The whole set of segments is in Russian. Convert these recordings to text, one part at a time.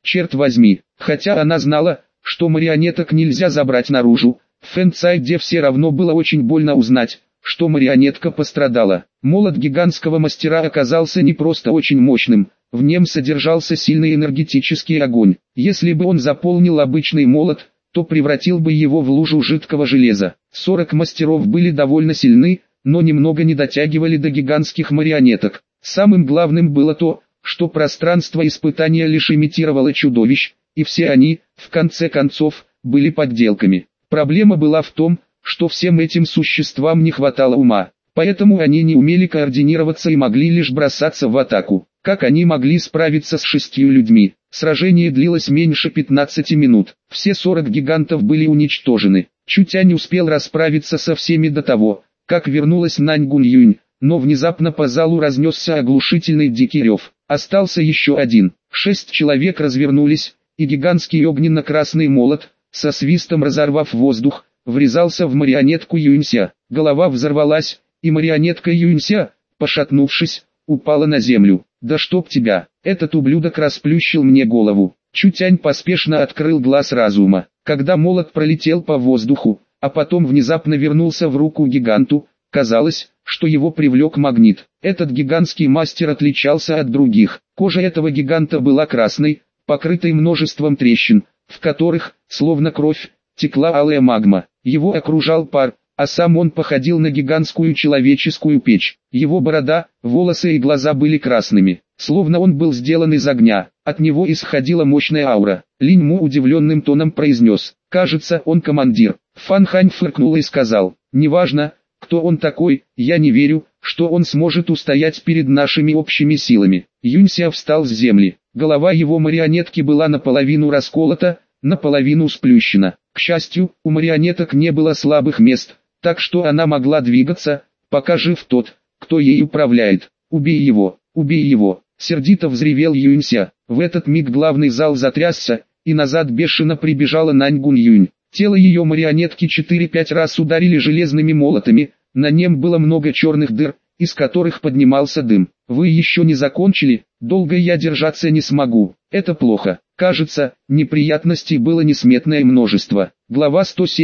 черт возьми. Хотя она знала, что марионеток нельзя забрать наружу, в Фэнцайде все равно было очень больно узнать, что марионетка пострадала. Молот гигантского мастера оказался не просто очень мощным, в нем содержался сильный энергетический огонь. Если бы он заполнил обычный молот, то превратил бы его в лужу жидкого железа. 40 мастеров были довольно сильны, но немного не дотягивали до гигантских марионеток. Самым главным было то, что пространство испытания лишь имитировало чудовищ, и все они, в конце концов, были подделками. Проблема была в том, что всем этим существам не хватало ума, поэтому они не умели координироваться и могли лишь бросаться в атаку. Как они могли справиться с 6 людьми? Сражение длилось меньше 15 минут. Все 40 гигантов были уничтожены. Чутянь успел расправиться со всеми до того, как вернулась Нань Гунь-Юнь, но внезапно по залу разнесся оглушительный дикий рев. Остался еще один. 6 человек развернулись, и гигантский огненно-красный молот, со свистом разорвав воздух, врезался в марионетку Юнься. Голова взорвалась, и марионетка Юнься, пошатнувшись, упала на землю. «Да чтоб тебя, этот ублюдок расплющил мне голову». Чутянь поспешно открыл глаз разума. Когда молот пролетел по воздуху, а потом внезапно вернулся в руку гиганту, казалось, что его привлек магнит. Этот гигантский мастер отличался от других. Кожа этого гиганта была красной, покрытой множеством трещин, в которых, словно кровь, текла алая магма. Его окружал пар, а сам он походил на гигантскую человеческую печь. Его борода, волосы и глаза были красными, словно он был сделан из огня. От него исходила мощная аура. Линь Му удивленным тоном произнес: «Кажется, он командир». Фан Хань фыркнул и сказал: «Неважно, кто он такой, я не верю, что он сможет устоять перед нашими общими силами». Юнься встал с земли. Голова его марионетки была наполовину расколота, наполовину сплющена. К счастью, у марионеток не было слабых мест, так что она могла двигаться, пока жив тот, кто ей управляет. «Убей его, убей его!» — сердито взревел Юнься. В этот миг главный зал затрясся, и назад бешено прибежала Нань Гунь-Юнь. Тело ее марионетки 4-5 раз ударили железными молотами, на нем было много черных дыр, из которых поднимался дым. «Вы еще не закончили? Долго я держаться не смогу. Это плохо». Кажется, неприятностей было несметное множество. Глава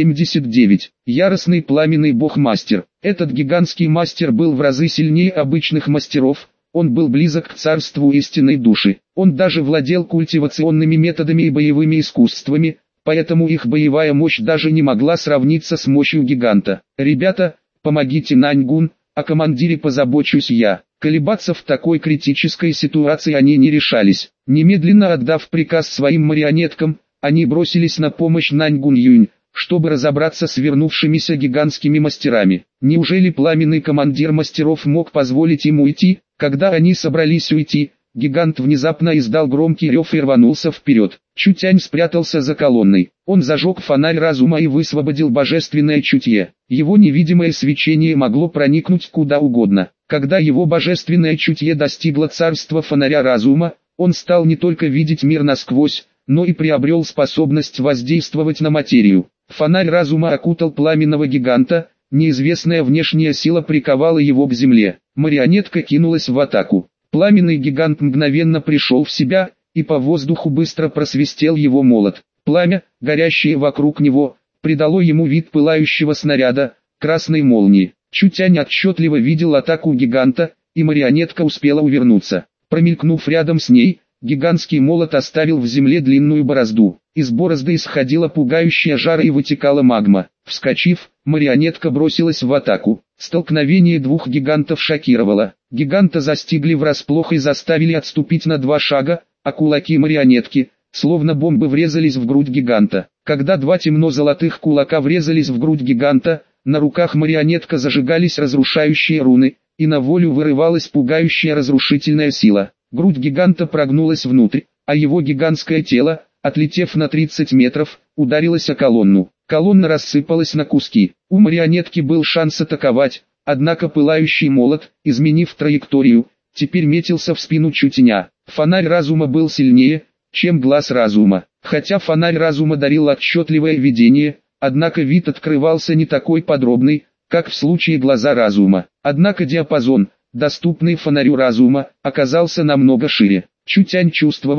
179. Яростный пламенный бог-мастер. Этот гигантский мастер был в разы сильнее обычных мастеров. Он был близок к царству истинной души. Он даже владел культивационными методами и боевыми искусствами, поэтому их боевая мощь даже не могла сравниться с мощью гиганта. «Ребята, помогите Наньгун, о командире позабочусь я». Колебаться в такой критической ситуации они не решались. Немедленно отдав приказ своим марионеткам, они бросились на помощь Нань Гунь-Юнь, чтобы разобраться с вернувшимися гигантскими мастерами. Неужели пламенный командир мастеров мог позволить им уйти? Когда они собрались уйти, гигант внезапно издал громкий рев и рванулся вперед. Чутянь спрятался за колонной. Он зажег фонарь разума и высвободил божественное чутье. Его невидимое свечение могло проникнуть куда угодно. Когда его божественное чутье достигло царства фонаря разума, он стал не только видеть мир насквозь, но и приобрел способность воздействовать на материю. Фонарь разума окутал пламенного гиганта, неизвестная внешняя сила приковала его к земле. Марионетка кинулась в атаку. Пламенный гигант мгновенно пришел в себя, и по воздуху быстро просвистел его молот. Пламя, горящее вокруг него, придало ему вид пылающего снаряда, красной молнии. Чутянь отчетливо видел атаку гиганта, и марионетка успела увернуться. Промелькнув рядом с ней, гигантский молот оставил в земле длинную борозду. Из борозды исходила пугающая жара и вытекала магма. Вскочив, марионетка бросилась в атаку. Столкновение двух гигантов шокировало. Гиганта застигли врасплох и заставили отступить на 2 шага, а кулаки марионетки, словно бомбы, врезались в грудь гиганта. Когда 2 темно-золотых кулака врезались в грудь гиганта, на руках марионетка зажигались разрушающие руны, и на волю вырывалась пугающая разрушительная сила. Грудь гиганта прогнулась внутрь, а его гигантское тело, отлетев на 30 метров, ударилось о колонну. Колонна рассыпалась на куски. У марионетки был шанс атаковать, однако пылающий молот, изменив траекторию, теперь метился в спину Чутяня. Фонарь разума был сильнее, чем глаз разума. Хотя фонарь разума дарил отчетливое видение, однако вид открывался не такой подробный, как в случае глаза разума. Однако диапазон, доступный фонарю разума, оказался намного шире. Чутянь чувствовал,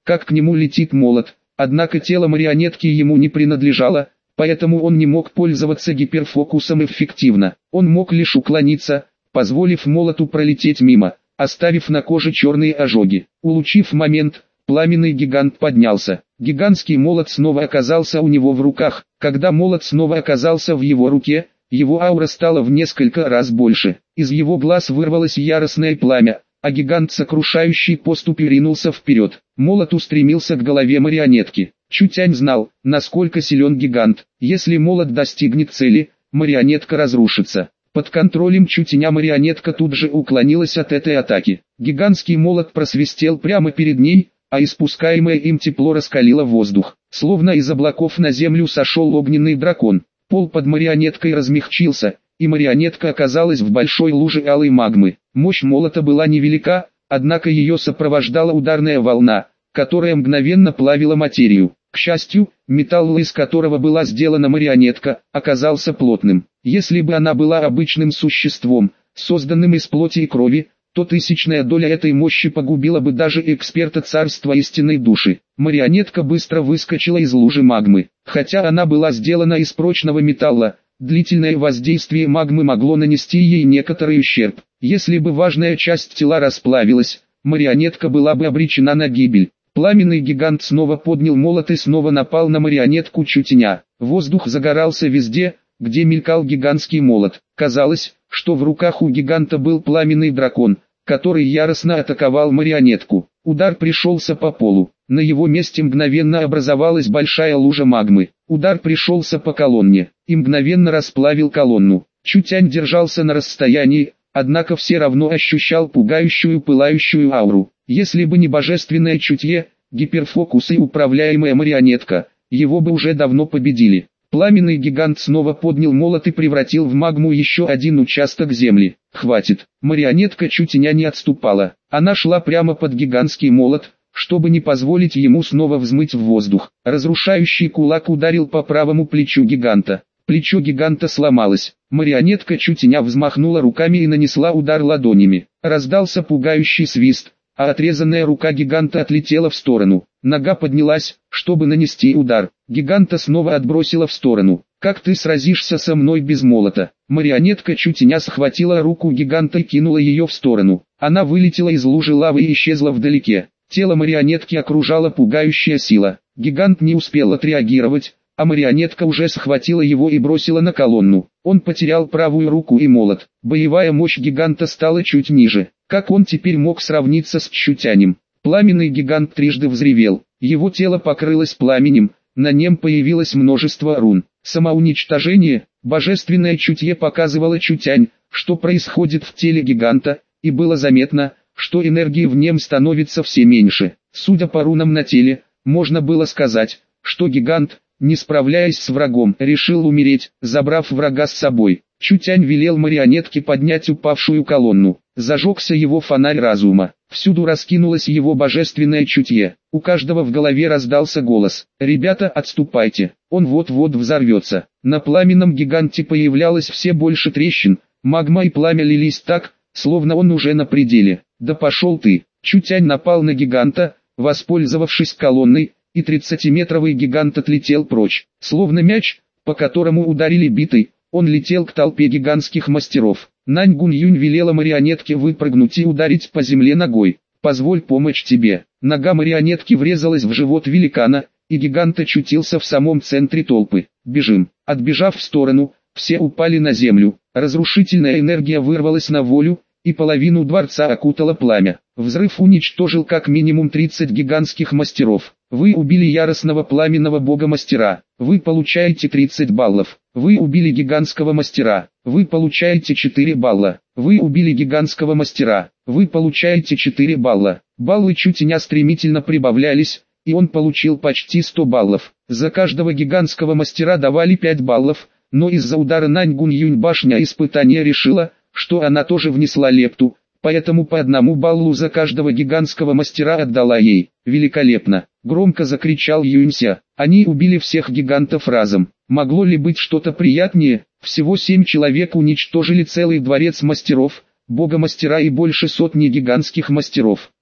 как к нему летит молот, однако тело марионетки ему не принадлежало, поэтому он не мог пользоваться гиперфокусом эффективно. Он мог лишь уклониться, позволив молоту пролететь мимо, оставив на коже черные ожоги. Улучив момент, пламенный гигант поднялся. Гигантский молот снова оказался у него в руках. Когда молот снова оказался в его руке, его аура стала в несколько раз больше. Из его глаз вырвалось яростное пламя, а гигант сокрушающей поступью ринулся вперед. Молот устремился к голове марионетки. Чутянь знал, насколько силен гигант. Если молот достигнет цели, марионетка разрушится. Под контролем Чутяня марионетка тут же уклонилась от этой атаки. Гигантский молот просвистел прямо перед ней, а испускаемое им тепло раскалило воздух. Словно из облаков на землю сошел огненный дракон. Пол под марионеткой размягчился, и марионетка оказалась в большой луже алой магмы. Мощь молота была невелика, однако ее сопровождала ударная волна, которая мгновенно плавила материю. К счастью, металл, из которого была сделана марионетка, оказался плотным. Если бы она была обычным существом, созданным из плоти и крови, то тысячная доля этой мощи погубила бы даже эксперта царства истинной души. Марионетка быстро выскочила из лужи магмы. Хотя она была сделана из прочного металла, длительное воздействие магмы могло нанести ей некоторый ущерб. Если бы важная часть тела расплавилась, марионетка была бы обречена на гибель. Пламенный гигант снова поднял молот и снова напал на марионетку Чутяня. Воздух загорался везде, где мелькал гигантский молот. Казалось, что в руках у гиганта был пламенный дракон, который яростно атаковал марионетку. Удар пришелся по полу. На его месте мгновенно образовалась большая лужа магмы. Удар пришелся по колонне и мгновенно расплавил колонну. Чутянь держался на расстоянии, однако все равно ощущал пугающую пылающую ауру. Если бы не божественное чутье, гиперфокус и управляемая марионетка, его бы уже давно победили. Пламенный гигант снова поднял молот и превратил в магму еще один участок земли. Хватит. Марионетка Чутяня не отступала. Она шла прямо под гигантский молот, чтобы не позволить ему снова взмыть в воздух. Разрушающий кулак ударил по правому плечу гиганта. Плечо гиганта сломалось. Марионетка Чутяня взмахнула руками и нанесла удар ладонями. Раздался пугающий свист, а отрезанная рука гиганта отлетела в сторону. Нога поднялась, чтобы нанести удар. Гиганта снова отбросила в сторону. «Как ты сразишься со мной без молота?» Марионетка Чутяня схватила руку гиганта и кинула ее в сторону. Она вылетела из лужи лавы и исчезла вдалеке. Тело марионетки окружала пугающая сила. Гигант не успел отреагировать, а марионетка уже схватила его и бросила на колонну. Он потерял правую руку и молот. Боевая мощь гиганта стала чуть ниже. Как он теперь мог сравниться с Чутянем? Пламенный гигант трижды взревел. Его тело покрылось пламенем, на нем появилось множество рун. Самоуничтожение, божественное чутье показывало Чутянь, что происходит в теле гиганта, и было заметно, что энергии в нем становится все меньше. Судя по рунам на теле, можно было сказать, что гигант, не справляясь с врагом, решил умереть, забрав врага с собой. Чутянь велел марионетке поднять упавшую колонну. Зажегся его фонарь разума. Всюду раскинулось его божественное чутье. У каждого в голове раздался голос: «Ребята, отступайте, он вот-вот взорвется». На пламенном гиганте появлялось все больше трещин, магма и пламя лились так, словно он уже на пределе. «Да пошел ты!» Чутянь напал на гиганта, воспользовавшись колонной, и 30-метровый гигант отлетел прочь. Словно мяч, по которому ударили битой, он летел к толпе гигантских мастеров. Нань Гунь-Юнь велела марионетке выпрыгнуть и ударить по земле ногой. «Позволь помочь тебе». Нога марионетки врезалась в живот великана, и гигант очутился в самом центре толпы. «Бежим». Отбежав в сторону, все упали на землю. Разрушительная энергия вырвалась на волю, и половину дворца окутало пламя. Взрыв уничтожил как минимум 30 гигантских мастеров. Вы убили яростного пламенного бога-мастера. Вы получаете 30 баллов. Вы убили гигантского мастера. Вы получаете 4 балла. Вы убили гигантского мастера. Вы получаете 4 балла. Баллы Чутяня стремительно прибавлялись, и он получил почти 100 баллов. За каждого гигантского мастера давали 5 баллов, но из-за удара Нань Гунь-Юнь башня испытания решила, что она тоже внесла лепту, поэтому по 1 баллу за каждого гигантского мастера отдала ей. «Великолепно!» — громко закричал Юнься. Они убили всех гигантов разом. Могло ли быть что-то приятнее? Всего 7 человек уничтожили целый дворец мастеров, бога-мастера и больше сотни гигантских мастеров.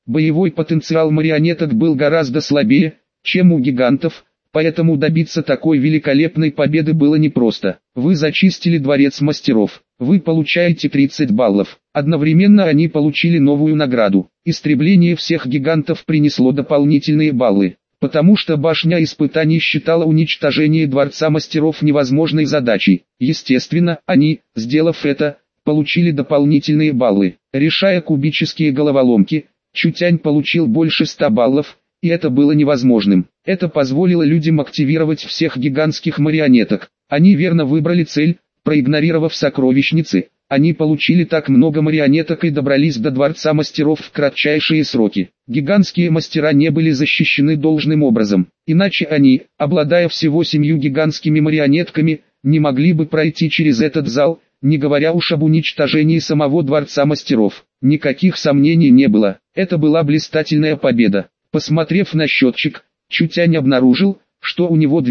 Боевой потенциал марионеток был гораздо слабее, чем у гигантов, поэтому добиться такой великолепной победы было непросто. Вы зачистили дворец мастеров. Вы получаете 30 баллов. Одновременно они получили новую награду. Истребление всех гигантов принесло дополнительные баллы, потому что башня испытаний считала уничтожение дворца мастеров невозможной задачей. Естественно, они, сделав это, получили дополнительные баллы. Решая кубические головоломки, Чутянь получил больше 100 баллов, и это было невозможным. Это позволило людям активировать всех гигантских марионеток. Они верно выбрали цель, проигнорировав сокровищницы. Они получили так много марионеток и добрались до дворца мастеров в кратчайшие сроки. Гигантские мастера не были защищены должным образом, иначе они, обладая всего 7 гигантскими марионетками, не могли бы пройти через этот зал, не говоря уж об уничтожении самого дворца мастеров. Никаких сомнений не было, это была блистательная победа. Посмотрев на счетчик, Чутянь обнаружил, что у него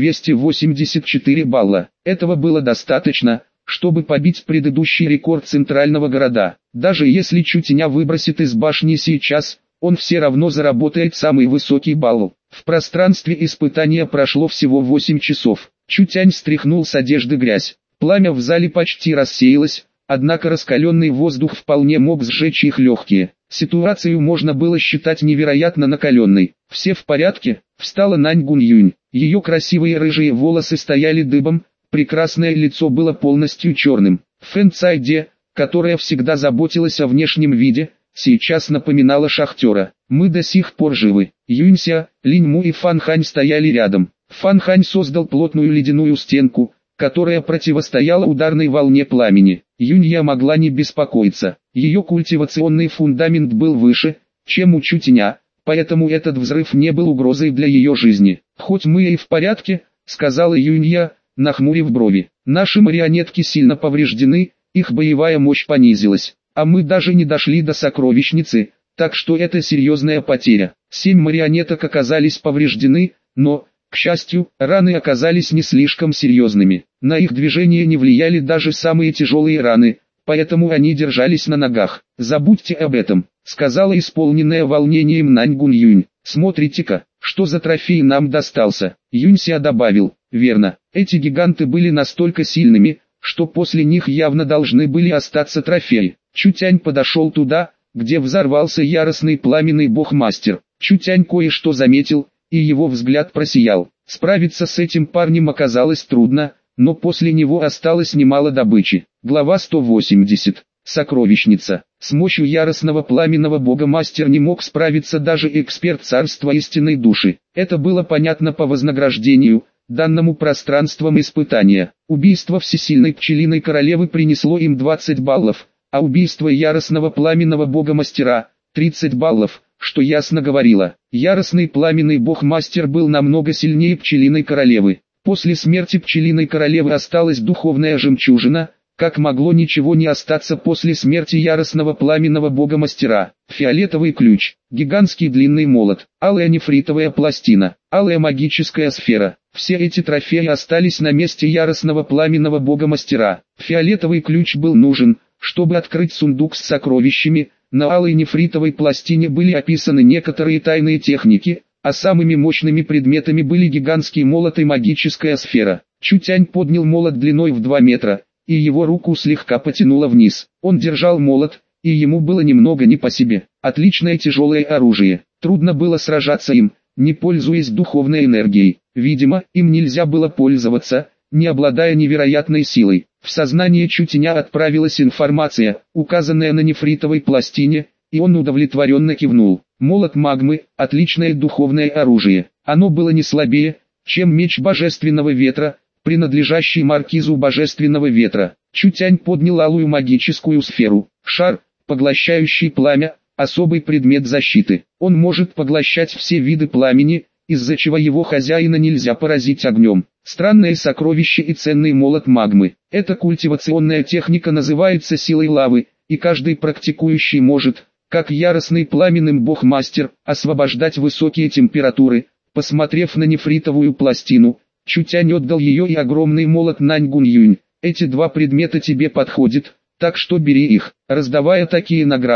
284 балла. Этого было достаточно, чтобы побить предыдущий рекорд центрального города. Даже если Чутяня выбросит из башни сейчас, он все равно заработает самый высокий балл. В пространстве испытания прошло всего 8 часов. Чутянь стряхнул с одежды грязь. Пламя в зале почти рассеялось, однако раскаленный воздух вполне мог сжечь их легкие. Ситуацию можно было считать невероятно накаленной. «Все в порядке?» — встала Нань Гуньюнь. Ее красивые рыжие волосы стояли дыбом, прекрасное лицо было полностью черным. Фэн Цайде, которая всегда заботилась о внешнем виде, сейчас напоминала шахтера. «Мы до сих пор живы». Юнься, Линьму и Фан Хань стояли рядом. Фан Хань создал плотную ледяную стенку, которая противостояла ударной волне пламени. Юнья могла не беспокоиться. Ее культивационный фундамент был выше, чем у Чутяня, поэтому этот взрыв не был угрозой для ее жизни. «Хоть мы и в порядке», — сказала Юнья, нахмурив брови. «Наши марионетки сильно повреждены, их боевая мощь понизилась, а мы даже не дошли до сокровищницы, так что это серьезная потеря. 7 марионеток оказались повреждены, но, к счастью, раны оказались не слишком серьезными. На их движение не влияли даже самые тяжелые раны, поэтому они держались на ногах. Забудьте об этом», — сказала исполненная волнением Нань Гуньюнь. «Смотрите-ка, что за трофей нам достался». Юнься добавил: «Верно, эти гиганты были настолько сильными, что после них явно должны были остаться трофеи». Чутянь подошел туда, где взорвался яростный пламенный бог-мастер. Чутянь кое-что заметил, и его взгляд просиял. Справиться с этим парнем оказалось трудно, но после него осталось немало добычи. Глава 180. Сокровищница. С мощью яростного пламенного бога-мастер не мог справиться даже эксперт царства истинной души. Это было понятно по вознаграждению, данному пространством испытания. Убийство всесильной пчелиной королевы принесло им 20 баллов, а убийство яростного пламенного бога-мастера – 30 баллов, что ясно говорило. Яростный пламенный бог-мастер был намного сильнее пчелиной королевы. После смерти пчелиной королевы осталась духовная жемчужина, как могло ничего не остаться после смерти яростного пламенного бога-мастера. Фиолетовый ключ, гигантский длинный молот, алая нефритовая пластина, алая магическая сфера. Все эти трофеи остались на месте яростного пламенного бога-мастера. Фиолетовый ключ был нужен, чтобы открыть сундук с сокровищами. На алой нефритовой пластине были описаны некоторые тайные техники, а самыми мощными предметами были гигантский молот и магическая сфера. Чутянь поднял молот длиной в 2 метра, и его руку слегка потянуло вниз. Он держал молот, и ему было немного не по себе. Отличное тяжелое оружие. Трудно было сражаться им, не пользуясь духовной энергией. Видимо, им нельзя было пользоваться, не обладая невероятной силой. В сознание Чутяня отправилась информация, указанная на нефритовой пластине, и он удовлетворенно кивнул. Молот магмы – отличное духовное оружие. Оно было не слабее, чем меч божественного ветра, принадлежащий маркизу божественного ветра. Чутянь поднял алую магическую сферу. Шар, поглощающий пламя, особый предмет защиты. Он может поглощать все виды пламени, из-за чего его хозяина нельзя поразить огнем. Странное сокровище и ценный молот магмы. Эта культивационная техника называется силой лавы, и каждый практикующий может, как яростный пламенным бог-мастер, освобождать высокие температуры. Посмотрев на нефритовую пластину, Чутянь отдал ее и огромный молот Нань Гуньюнь. «Эти 2 предмета тебе подходят, так что бери их». Раздавая такие награды,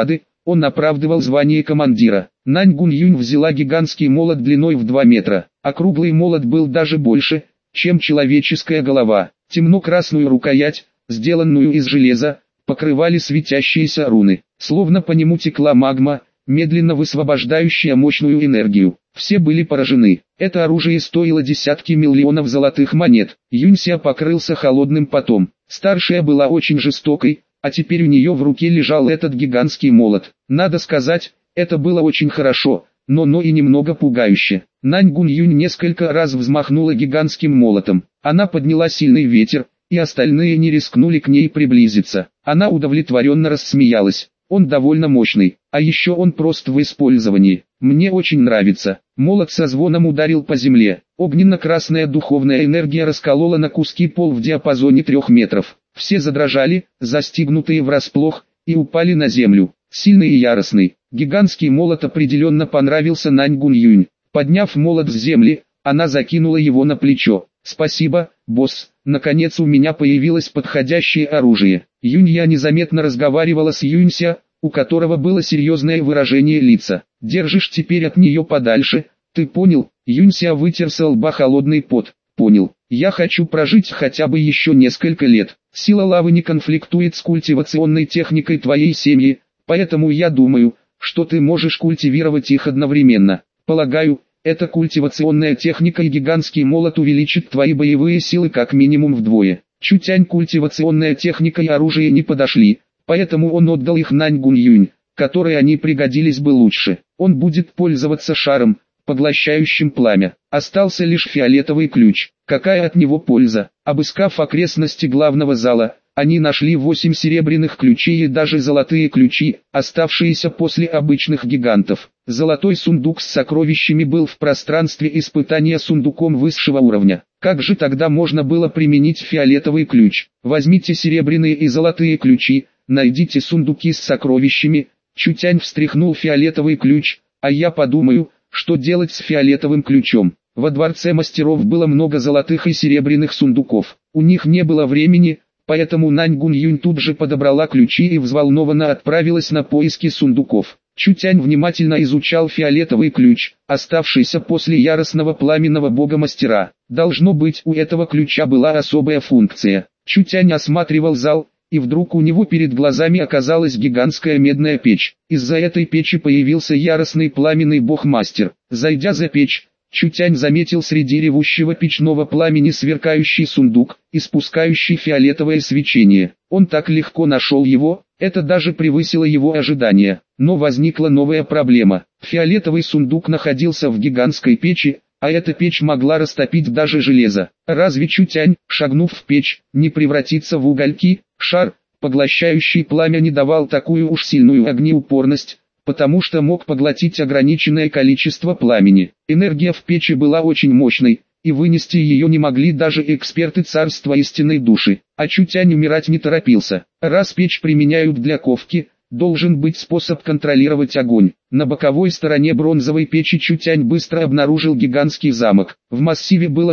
Он оправдывал звание командира. Нань Гунь-Юнь взяла гигантский молот длиной в 2 метра, а круглый молот был даже больше, чем человеческая голова. Темно-красную рукоять, сделанную из железа, покрывали светящиеся руны, словно по нему текла магма, медленно высвобождающая мощную энергию. Все были поражены. Это оружие стоило десятки миллионов золотых монет. Юнься покрылся холодным потом. Старшая была очень жестокой, а теперь у нее в руке лежал этот гигантский молот. Надо сказать, это было очень хорошо, но и немного пугающе. Нань Гунь-Юнь несколько раз взмахнула гигантским молотом. Она подняла сильный ветер, и остальные не рискнули к ней приблизиться. Она удовлетворенно рассмеялась. Он довольно мощный, а еще он прост в использовании. Мне очень нравится. Молот со звоном ударил по земле. Огненно-красная духовная энергия расколола на куски пол в диапазоне 3 метров. Все задрожали, застигнутые врасплох, и упали на землю. Сильный и яростный. Гигантский молот определенно понравился Нань Гунь-Юнь. Подняв молот с земли, она закинула его на плечо. «Спасибо, босс, наконец у меня появилось подходящее оружие». Юнья незаметно разговаривала с Юнься, у которого было серьезное выражение лица. «Держишь теперь от нее подальше, ты понял?» Юнься вытер со лба холодный пот. «Понял. Я хочу прожить хотя бы еще несколько лет. Сила лавы не конфликтует с культивационной техникой твоей семьи, поэтому я думаю, что ты можешь культивировать их одновременно. Полагаю, эта культивационная техника и гигантский молот увеличит твои боевые силы как минимум вдвое». Чутянь культивационная техника и оружие не подошли, поэтому он отдал их Нань Гунь-Юнь, которой они пригодились бы лучше. Он будет пользоваться шаром, поглощающим пламя. Остался лишь фиолетовый ключ. Какая от него польза? Обыскав окрестности главного зала, они нашли 8 серебряных ключей и даже золотые ключи, оставшиеся после обычных гигантов. Золотой сундук с сокровищами был в пространстве испытания сундуком высшего уровня. Как же тогда можно было применить фиолетовый ключ? Возьмите серебряные и золотые ключи, найдите сундуки с сокровищами. Чутянь встряхнул фиолетовый ключ, а я подумаю, что делать с фиолетовым ключом. Во дворце мастеров было много золотых и серебряных сундуков. У них не было времени, поэтому Нань Гунь-Юнь тут же подобрала ключи и взволнованно отправилась на поиски сундуков. Чутянь внимательно изучал фиолетовый ключ, оставшийся после яростного пламенного бога-мастера. Должно быть, у этого ключа была особая функция. Чутянь осматривал зал, и вдруг у него перед глазами оказалась гигантская медная печь. Из-за этой печи появился яростный пламенный бог-мастер. Зайдя за печь, Чутянь заметил среди ревущего печного пламени сверкающий сундук, испускающий фиолетовое свечение. Он так легко нашел его, это даже превысило его ожидания. Но возникла новая проблема. Фиолетовый сундук находился в гигантской печи, а эта печь могла растопить даже железо. Разве Чутянь, шагнув в печь, не превратится в угольки? Шар, поглощающий пламя, не давал такую уж сильную огнеупорность, потому что мог поглотить ограниченное количество пламени. Энергия в печи была очень мощной, и вынести ее не могли даже эксперты царства истинной души. А Чутянь умирать не торопился. Раз печь применяют для ковки, должен быть способ контролировать огонь. На боковой стороне бронзовой печи Чутянь быстро обнаружил гигантский замок. В массиве было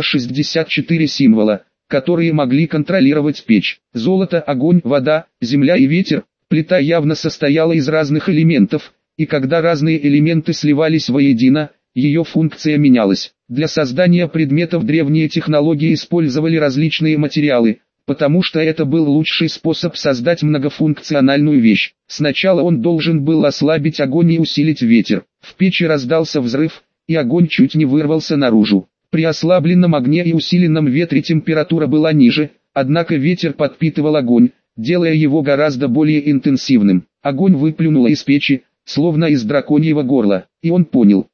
64 символа, которые могли контролировать печь. Золото, огонь, вода, земля и ветер. Плита явно состояла из разных элементов, и когда разные элементы сливались воедино, ее функция менялась. Для создания предметов древние технологии использовали различные материалы, потому что это был лучший способ создать многофункциональную вещь. Сначала он должен был ослабить огонь и усилить ветер. В печи раздался взрыв, и огонь чуть не вырвался наружу. При ослабленном огне и усиленном ветре температура была ниже, однако ветер подпитывал огонь, делая его гораздо более интенсивным. Огонь выплюнуло из печи, словно из драконьего горла, и он понял.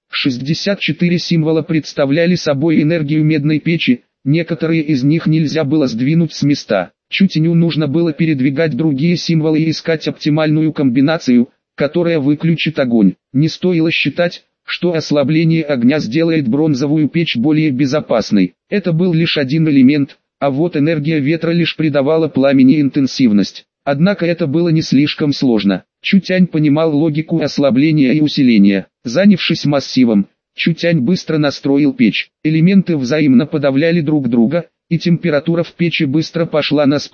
64 символа представляли собой энергию медной печи, некоторые из них нельзя было сдвинуть с места. Чутяню нужно было передвигать другие символы и искать оптимальную комбинацию, которая выключит огонь. Не стоило считать, что ослабление огня сделает бронзовую печь более безопасной. Это был лишь один элемент, а вот энергия ветра лишь придавала пламени интенсивность. Однако это было не слишком сложно. Чутянь понимал логику ослабления и усиления. Занявшись массивом, Чутянь быстро настроил печь. Элементы взаимно подавляли друг друга, и температура в печи быстро пошла на спад,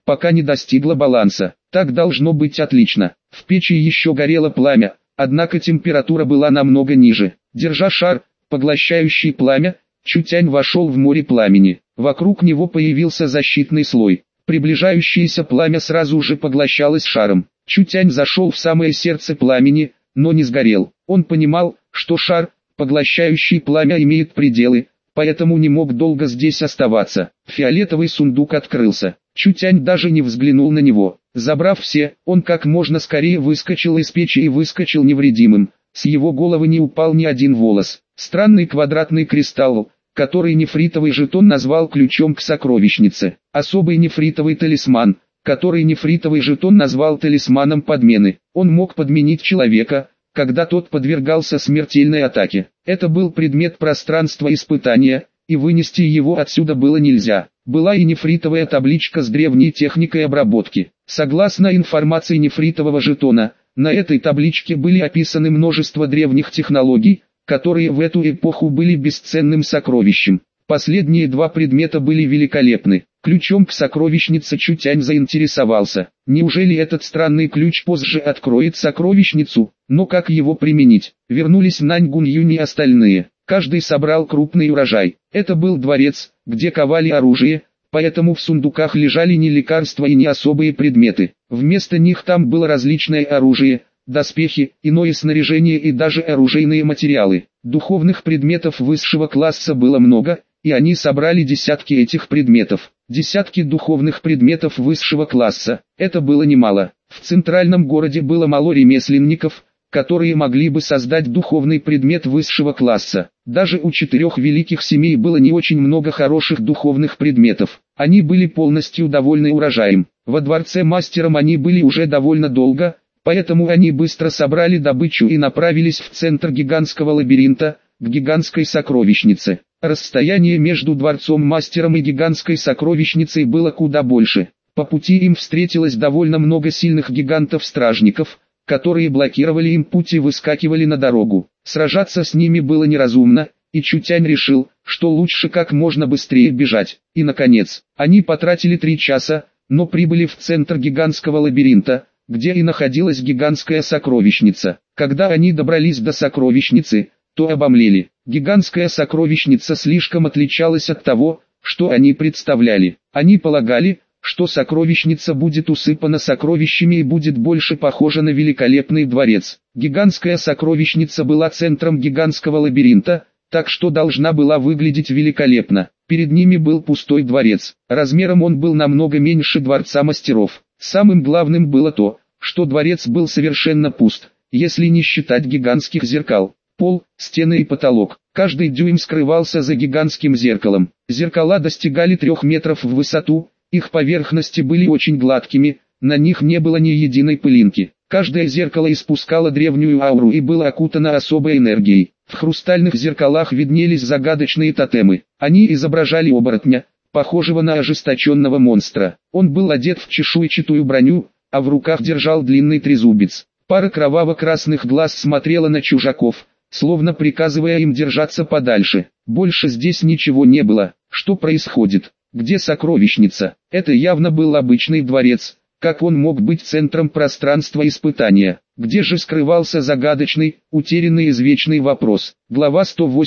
пока не достигла баланса. Так должно быть отлично. В печи еще горело пламя, однако температура была намного ниже. Держа шар, поглощающий пламя, Чутянь вошел в море пламени. Вокруг него появился защитный слой. Приближающееся пламя сразу же поглощалось шаром. Чутянь зашел в самое сердце пламени, но не сгорел. Он понимал, что шар, поглощающий пламя, имеет пределы, поэтому не мог долго здесь оставаться. Фиолетовый сундук открылся. Чутянь даже не взглянул на него. Забрав все, он как можно скорее выскочил из печи и выскочил невредимым. С его головы не упал ни один волос. Странный квадратный кристалл, который нефритовый жетон назвал ключом к сокровищнице. Особый нефритовый талисман, который нефритовый жетон назвал талисманом подмены. Он мог подменить человека, когда тот подвергался смертельной атаке. Это был предмет пространства испытания, и вынести его отсюда было нельзя. Была и нефритовая табличка с древней техникой обработки. Согласно информации нефритового жетона, на этой табличке были описаны множество древних технологий, которые в эту эпоху были бесценным сокровищем. Последние два предмета были великолепны. Ключом к сокровищнице Чутянь заинтересовался. Неужели этот странный ключ позже откроет сокровищницу? Но как его применить? Вернулись Нань Гуньюнь и остальные. Каждый собрал крупный урожай. Это был дворец, где ковали оружие, поэтому в сундуках лежали не лекарства и не особые предметы. Вместо них там было различное оружие, доспехи, иное снаряжение и даже оружейные материалы. Духовных предметов высшего класса было много, и они собрали десятки этих предметов. Десятки духовных предметов высшего класса. Это было немало. В центральном городе было мало ремесленников, которые могли бы создать духовный предмет высшего класса. Даже у 4 великих семей было не очень много хороших духовных предметов. Они были полностью довольны урожаем. Во дворце мастером они были уже довольно долго, поэтому они быстро собрали добычу и направились в центр гигантского лабиринта, к гигантской сокровищнице. Расстояние между дворцом мастером и гигантской сокровищницей было куда больше. По пути им встретилось довольно много сильных гигантов-стражников, которые блокировали им путь и выскакивали на дорогу. Сражаться с ними было неразумно, и Чутянь решил, что лучше как можно быстрее бежать. И наконец, они потратили 3 часа, но прибыли в центр гигантского лабиринта, где и находилась гигантская сокровищница. Когда они добрались до сокровищницы, то обомлели. Гигантская сокровищница слишком отличалась от того, что они представляли. Они полагали, что сокровищница будет усыпана сокровищами и будет больше похожа на великолепный дворец. Гигантская сокровищница была центром гигантского лабиринта, так что должна была выглядеть великолепно. Перед ними был пустой дворец. Размером он был намного меньше дворца мастеров. Самым главным было то, что дворец был совершенно пуст, если не считать гигантских зеркал. Пол, стены и потолок. Каждый дюйм скрывался за гигантским зеркалом. Зеркала достигали 3 метров в высоту, их поверхности были очень гладкими, на них не было ни единой пылинки. Каждое зеркало испускало древнюю ауру и было окутано особой энергией. В хрустальных зеркалах виднелись загадочные тотемы. Они изображали оборотня, похожего на ожесточенного монстра. Он был одет в чешуйчатую броню, а в руках держал длинный трезубец. Пара кроваво-красных глаз смотрела на чужаков, словно приказывая им держаться подальше. Больше здесь ничего не было. Что происходит? Где сокровищница? Это явно был обычный дворец. Как он мог быть центром пространства испытания? Где же скрывался загадочный, утерянный извечный вопрос? Глава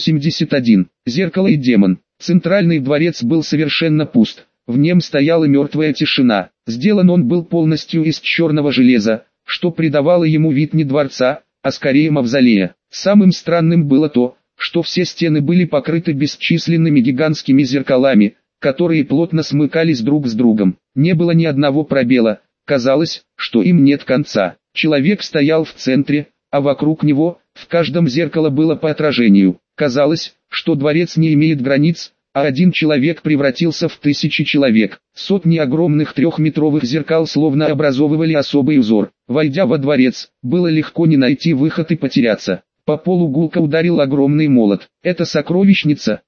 181. Зеркало и демон. Центральный дворец был совершенно пуст. В нем стояла мертвая тишина. Сделан он был полностью из черного железа, что придавало ему вид не дворца, а скорее мавзолея. Самым странным было то, что все стены были покрыты бесчисленными гигантскими зеркалами, которые плотно смыкались друг с другом. Не было ни одного пробела, казалось, что им нет конца. Человек стоял в центре, а вокруг него, в каждом зеркало было по отражению. Казалось, что дворец не имеет границ, а один человек превратился в 1000 человек. Сотни огромных 3-метровых зеркал словно образовывали особый узор. Войдя во дворец, было легко не найти выход и потеряться. По полу гулко ударил огромный молот. Это сокровищница,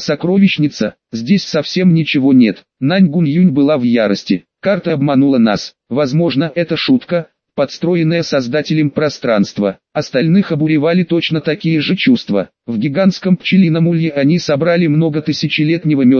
здесь совсем ничего нет. Нань Гуньюнь была в ярости. Карта обманула нас. Возможно, это шутка, подстроенная создателем пространства. Остальных обуревали точно такие же чувства. В гигантском пчелином улье они собрали много тысячелетнего меда,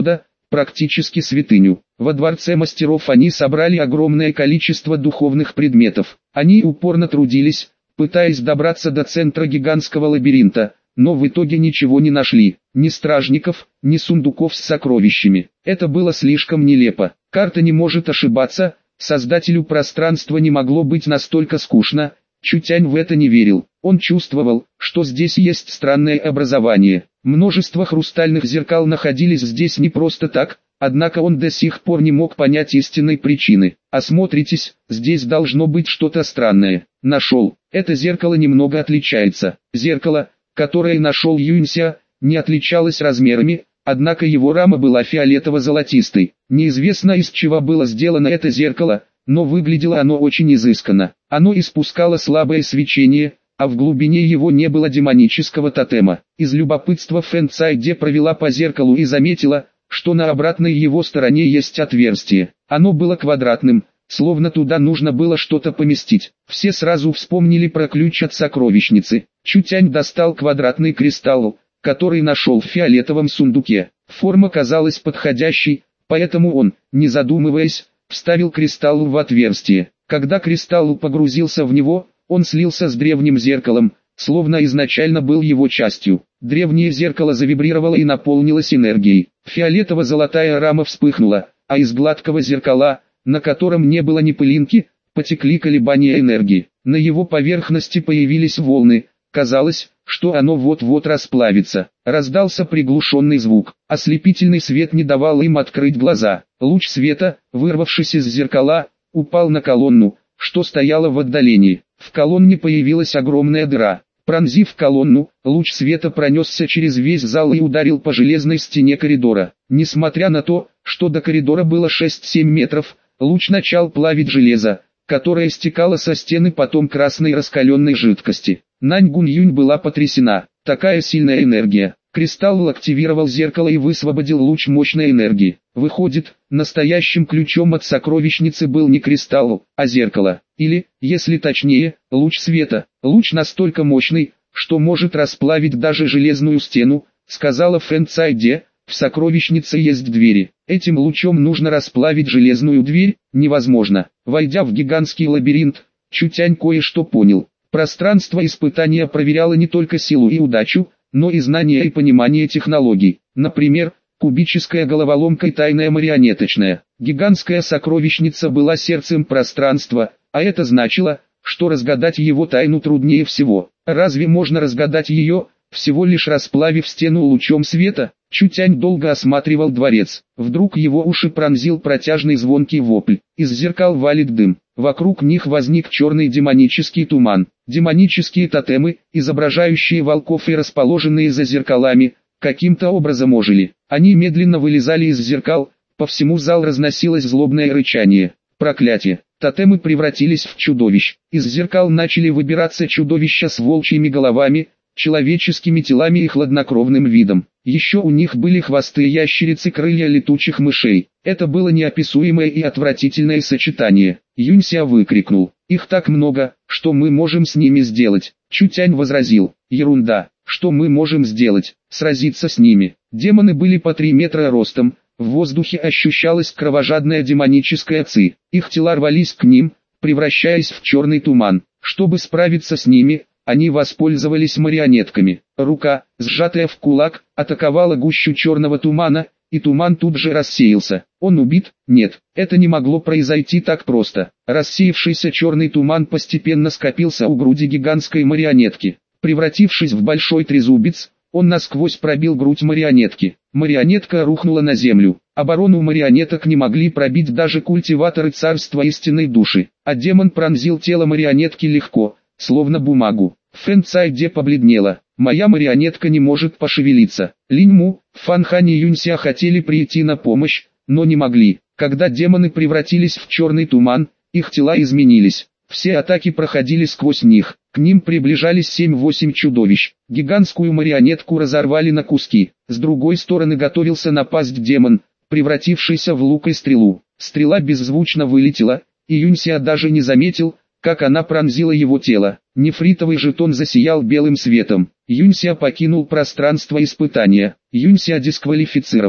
практически святыню. Во дворце мастеров они собрали огромное количество духовных предметов. Они упорно трудились, пытаясь добраться до центра гигантского лабиринта, но в итоге ничего не нашли. Ни стражников, ни сундуков с сокровищами. Это было слишком нелепо. Карта не может ошибаться, создателю пространства не могло быть настолько скучно. Чутянь в это не верил. Он чувствовал, что здесь есть странное образование. Множество хрустальных зеркал находились здесь не просто так, однако он до сих пор не мог понять истинной причины. Осмотритесь, здесь должно быть что-то странное. Нашел. Это зеркало немного отличается. Зеркало, которое нашел Юнься, не отличалось размерами, однако его рама была фиолетово-золотистой. Неизвестно, из чего было сделано это зеркало, но выглядело оно очень изысканно. Оно испускало слабое свечение, а в глубине его не было демонического тотема. Из любопытства Фэн Цайде провела по зеркалу и заметила, что на обратной его стороне есть отверстие. Оно было квадратным, словно туда нужно было что-то поместить. Все сразу вспомнили про ключ от сокровищницы. Чутянь достал квадратный кристалл, который нашел в фиолетовом сундуке. Форма казалась подходящей, поэтому он, не задумываясь, вставил кристалл в отверстие. Когда кристалл погрузился в него, он слился с древним зеркалом, словно изначально был его частью. Древнее зеркало завибрировало и наполнилось энергией. Фиолетово-золотая рама вспыхнула, а из гладкого зеркала, на котором не было ни пылинки, потекли колебания энергии. На его поверхности появились волны. Казалось, что оно вот-вот расплавится. Раздался приглушенный звук. Ослепительный свет не давал им открыть глаза. Луч света, вырвавшись из зеркала, упал на колонну, что стояла в отдалении. В колонне появилась огромная дыра. Пронзив колонну, луч света пронесся через весь зал и ударил по железной стене коридора. Несмотря на то, что до коридора было 6-7 метров, луч начал плавить железо, которое стекало со стены потом красной раскаленной жидкости. Нань Гунь-Юнь была потрясена. Такая сильная энергия. Кристалл активировал зеркало и высвободил луч мощной энергии. Выходит, настоящим ключом от сокровищницы был не кристалл, а зеркало. Или, если точнее, луч света. Луч настолько мощный, что может расплавить даже железную стену, сказала Фэн Цайде. В сокровищнице есть двери. Этим лучом нужно расплавить железную дверь. Невозможно. Войдя в гигантский лабиринт, Чутянь кое-что понял. Пространство испытания проверяло не только силу и удачу, но и знание и понимание технологий. Например, кубическая головоломка и тайная марионеточная. Гигантская сокровищница была сердцем пространства, а это значило, что разгадать его тайну труднее всего. Разве можно разгадать ее, всего лишь расплавив стену лучом света? Чутянь долго осматривал дворец. Вдруг его уши пронзил протяжный звонкий вопль. Из зеркал валит дым. Вокруг них возник черный демонический туман. Демонические тотемы, изображающие волков и расположенные за зеркалами, каким-то образом ожили. Они медленно вылезали из зеркал, по всему залу разносилось злобное рычание. Проклятие! Тотемы превратились в чудовищ. Из зеркал начали выбираться чудовища с волчьими головами, человеческими телами и хладнокровным видом. Еще у них были хвосты ящериц и крылья летучих мышей. Это было неописуемое и отвратительное сочетание. Юнься выкрикнул: «Их так много, что мы можем с ними сделать?» Чутянь возразил: «Ерунда, что мы можем сделать? Сразиться с ними?» Демоны были по 3 метра ростом, в воздухе ощущалась кровожадная демоническая ци. Их тела рвались к ним, превращаясь в черный туман. Чтобы справиться с ними, они воспользовались марионетками. Рука, сжатая в кулак, атаковала гущу черного тумана, и туман тут же рассеялся. Он убит? Нет, это не могло произойти так просто. Рассеявшийся черный туман постепенно скопился у груди гигантской марионетки. Превратившись в большой трезубец, он насквозь пробил грудь марионетки. Марионетка рухнула на землю. Оборону марионеток не могли пробить даже культиваторы царства истинной души. А демон пронзил тело марионетки легко, словно бумагу. Фэн Цайде побледнела. «Моя марионетка не может пошевелиться». Линьму, Фан Хань и Юнься хотели прийти на помощь, но не могли. Когда демоны превратились в черный туман, их тела изменились. Все атаки проходили сквозь них. К ним приближались 7-8 чудовищ. Гигантскую марионетку разорвали на куски. С другой стороны готовился напасть демон, превратившийся в лук и стрелу. Стрела беззвучно вылетела, и Юнься даже не заметил, как она пронзила его тело. Нефритовый жетон засиял белым светом. Юнься покинул пространство испытания. Юнься дисквалифицировали.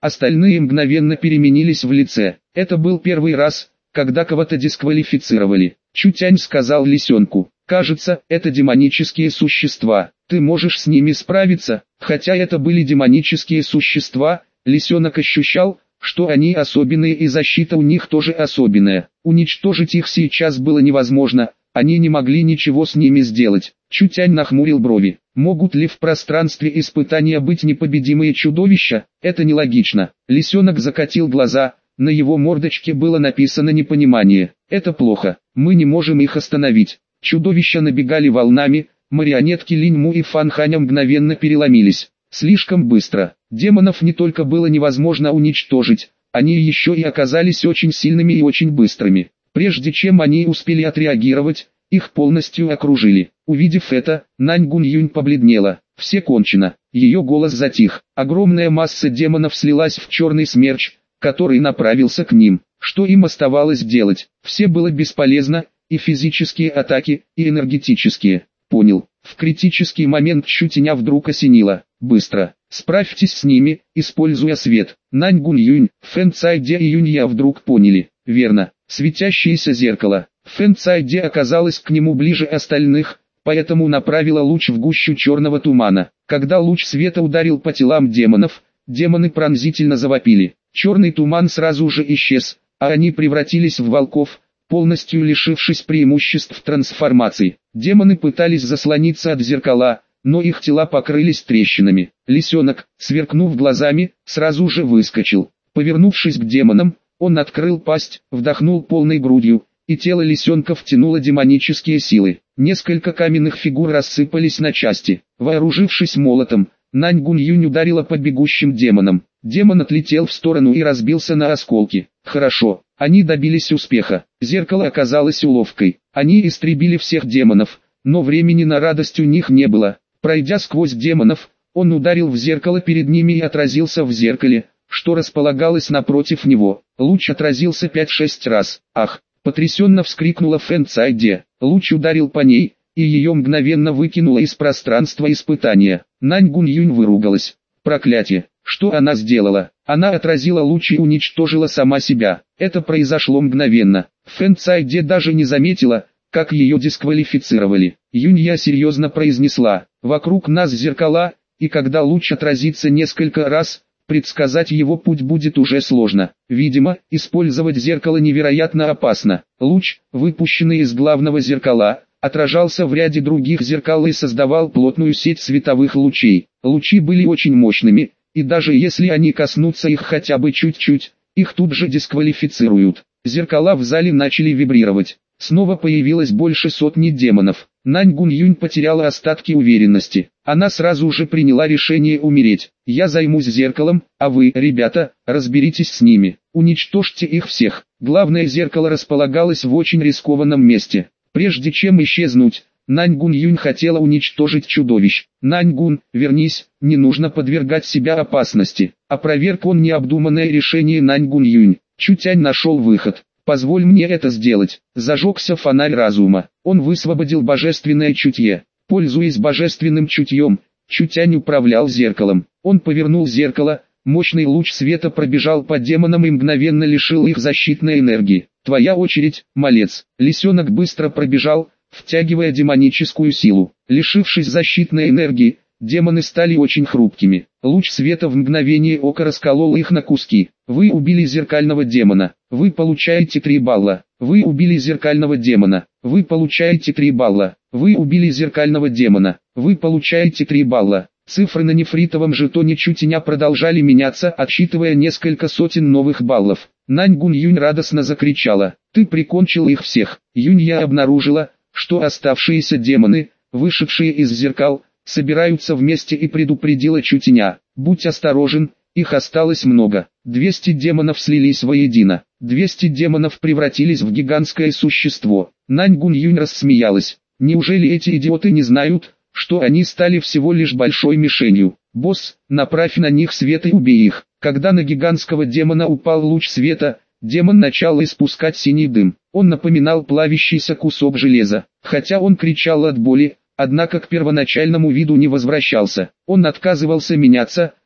Остальные мгновенно переменились в лице. Это был первый раз, когда кого-то дисквалифицировали. Чутянь сказал лисенку: «Кажется, это демонические существа. Ты можешь с ними справиться». Хотя это были демонические существа, лисенок ощущал, что они особенные и защита у них тоже особенная. Уничтожить их сейчас было невозможно, они не могли ничего с ними сделать. Чутянь нахмурил брови. Могут ли в пространстве испытания быть непобедимые чудовища? Это нелогично. Лисенок закатил глаза, на его мордочке было написано непонимание. Это плохо, мы не можем их остановить. Чудовища набегали волнами, марионетки Линьму и Фанханя мгновенно переломились. Слишком быстро. Демонов не только было невозможно уничтожить, они еще и оказались очень сильными и очень быстрыми. Прежде чем они успели отреагировать, их полностью окружили. Увидев это, Нань Гуньюнь побледнела. Все кончено. Ее голос затих. Огромная масса демонов слилась в черный смерч, который направился к ним. Что им оставалось делать? Все было бесполезно, и физические атаки, и энергетические. Понял. В критический момент Чутяня вдруг осенило. Быстро. Справьтесь с ними, используя свет. Нань Гуньюнь, Фэн Цайде и Юнья вдруг поняли. Верно. Светящееся зеркало. Фэн Цайде оказалась к нему ближе остальных, поэтому направила луч в гущу черного тумана. Когда луч света ударил по телам демонов, демоны пронзительно завопили. Черный туман сразу же исчез, а они превратились в волков, полностью лишившись преимуществ трансформации. Демоны пытались заслониться от зеркала, но их тела покрылись трещинами. Лисенок, сверкнув глазами, сразу же выскочил. Повернувшись к демонам, он открыл пасть, вдохнул полной грудью, и тело лисенка втянуло демонические силы. Несколько каменных фигур рассыпались на части. Вооружившись молотом, Нань Гуньюнь ударила по бегущим демонам. Демон отлетел в сторону и разбился на осколки. Хорошо, они добились успеха. Зеркало оказалось уловкой. Они истребили всех демонов, но времени на радость у них не было. Пройдя сквозь демонов, он ударил в зеркало перед ними и отразился в зеркале, что располагалось напротив него. Луч отразился 5-6 раз. Ах! Потрясенно вскрикнула Фэн Цайде. Луч ударил по ней, и ее мгновенно выкинуло из пространства испытания. Нань Гуньюнь выругалась. Проклятие! Что она сделала? Она отразила луч и уничтожила сама себя. Это произошло мгновенно. Фэн Цайде даже не заметила, как ее дисквалифицировали. Юнья серьезно произнесла: «Вокруг нас зеркала, и когда луч отразится несколько раз, предсказать его путь будет уже сложно. Видимо, использовать зеркало невероятно опасно». Луч, выпущенный из главного зеркала, отражался в ряде других зеркал и создавал плотную сеть световых лучей. Лучи были очень мощными, и даже если они коснутся их хотя бы чуть-чуть, их тут же дисквалифицируют. Зеркала в зале начали вибрировать. Снова появилось больше сотни демонов. Нань Гуньюнь потеряла остатки уверенности. Она сразу же приняла решение умереть. «Я займусь зеркалом, а вы, ребята, разберитесь с ними. Уничтожьте их всех». Главное зеркало располагалось в очень рискованном месте. Прежде чем исчезнуть, Нань Гуньюнь хотела уничтожить чудовищ. «Нань Гун, вернись, не нужно подвергать себя опасности». Опроверг он необдуманное решение Нань Гуньюнь. Чутянь нашел выход. «Позволь мне это сделать». Зажегся фонарь разума. Он высвободил божественное чутье. Пользуясь божественным чутьем, Чутянь управлял зеркалом. Он повернул зеркало, мощный луч света пробежал по демонам и мгновенно лишил их защитной энергии. «Твоя очередь, малец». Лисенок быстро пробежал, втягивая демоническую силу. Лишившись защитной энергии, демоны стали очень хрупкими. Луч света в мгновение ока расколол их на куски. Вы убили зеркального демона. Вы получаете 3 балла. Вы убили зеркального демона. Вы получаете 3 балла. Вы убили зеркального демона. Вы получаете 3 балла. Цифры на нефритовом жетоне Чутяня продолжали меняться, отсчитывая несколько сотен новых баллов. Нань Гуньюнь радостно закричала: «Ты прикончил их всех!» Юнья обнаружила, что оставшиеся демоны, вышедшие из зеркал, собираются вместе и предупредила Чутяня: «Будь осторожен, их осталось много». 200 демонов слились воедино. 200 демонов превратились в гигантское существо. Нань Гуньюнь рассмеялась. Неужели эти идиоты не знают, что они стали всего лишь большой мишенью? «Босс, направь на них свет и убей их». Когда на гигантского демона упал луч света, демон начал испускать синий дым. Он напоминал плавящийся кусок железа. Хотя он кричал от боли, однако к первоначальному виду не возвращался. Он отказывался меняться,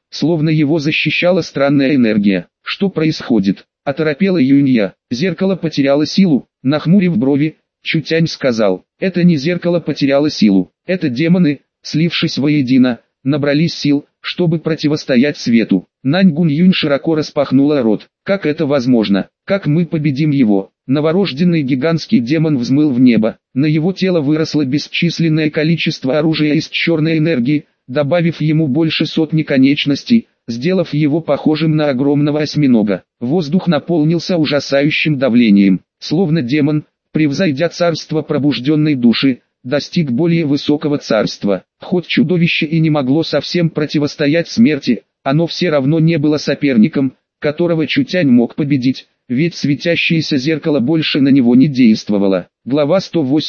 словно его защищала странная энергия. Что происходит? Оторопела Юнья. Зеркало потеряло силу. Нахмурив брови, Чутянь сказал: это не зеркало потеряло силу, это демоны, слившись воедино, набрались сил, чтобы противостоять свету. Нань Гуньюнь широко распахнула рот. Как это возможно? Как мы победим его? Новорожденный гигантский демон взмыл в небо. На его тело выросло бесчисленное количество оружия из черной энергии, добавив ему больше сотни конечностей, сделав его похожим на огромного осьминога. Воздух наполнился ужасающим давлением, словно демон, превзойдя царство пробужденной души, достиг более высокого царства. Хоть чудовище и не могло совсем противостоять смерти, оно все равно не было соперником, которого Чутянь мог победить, ведь светящееся зеркало больше на него не действовало. Глава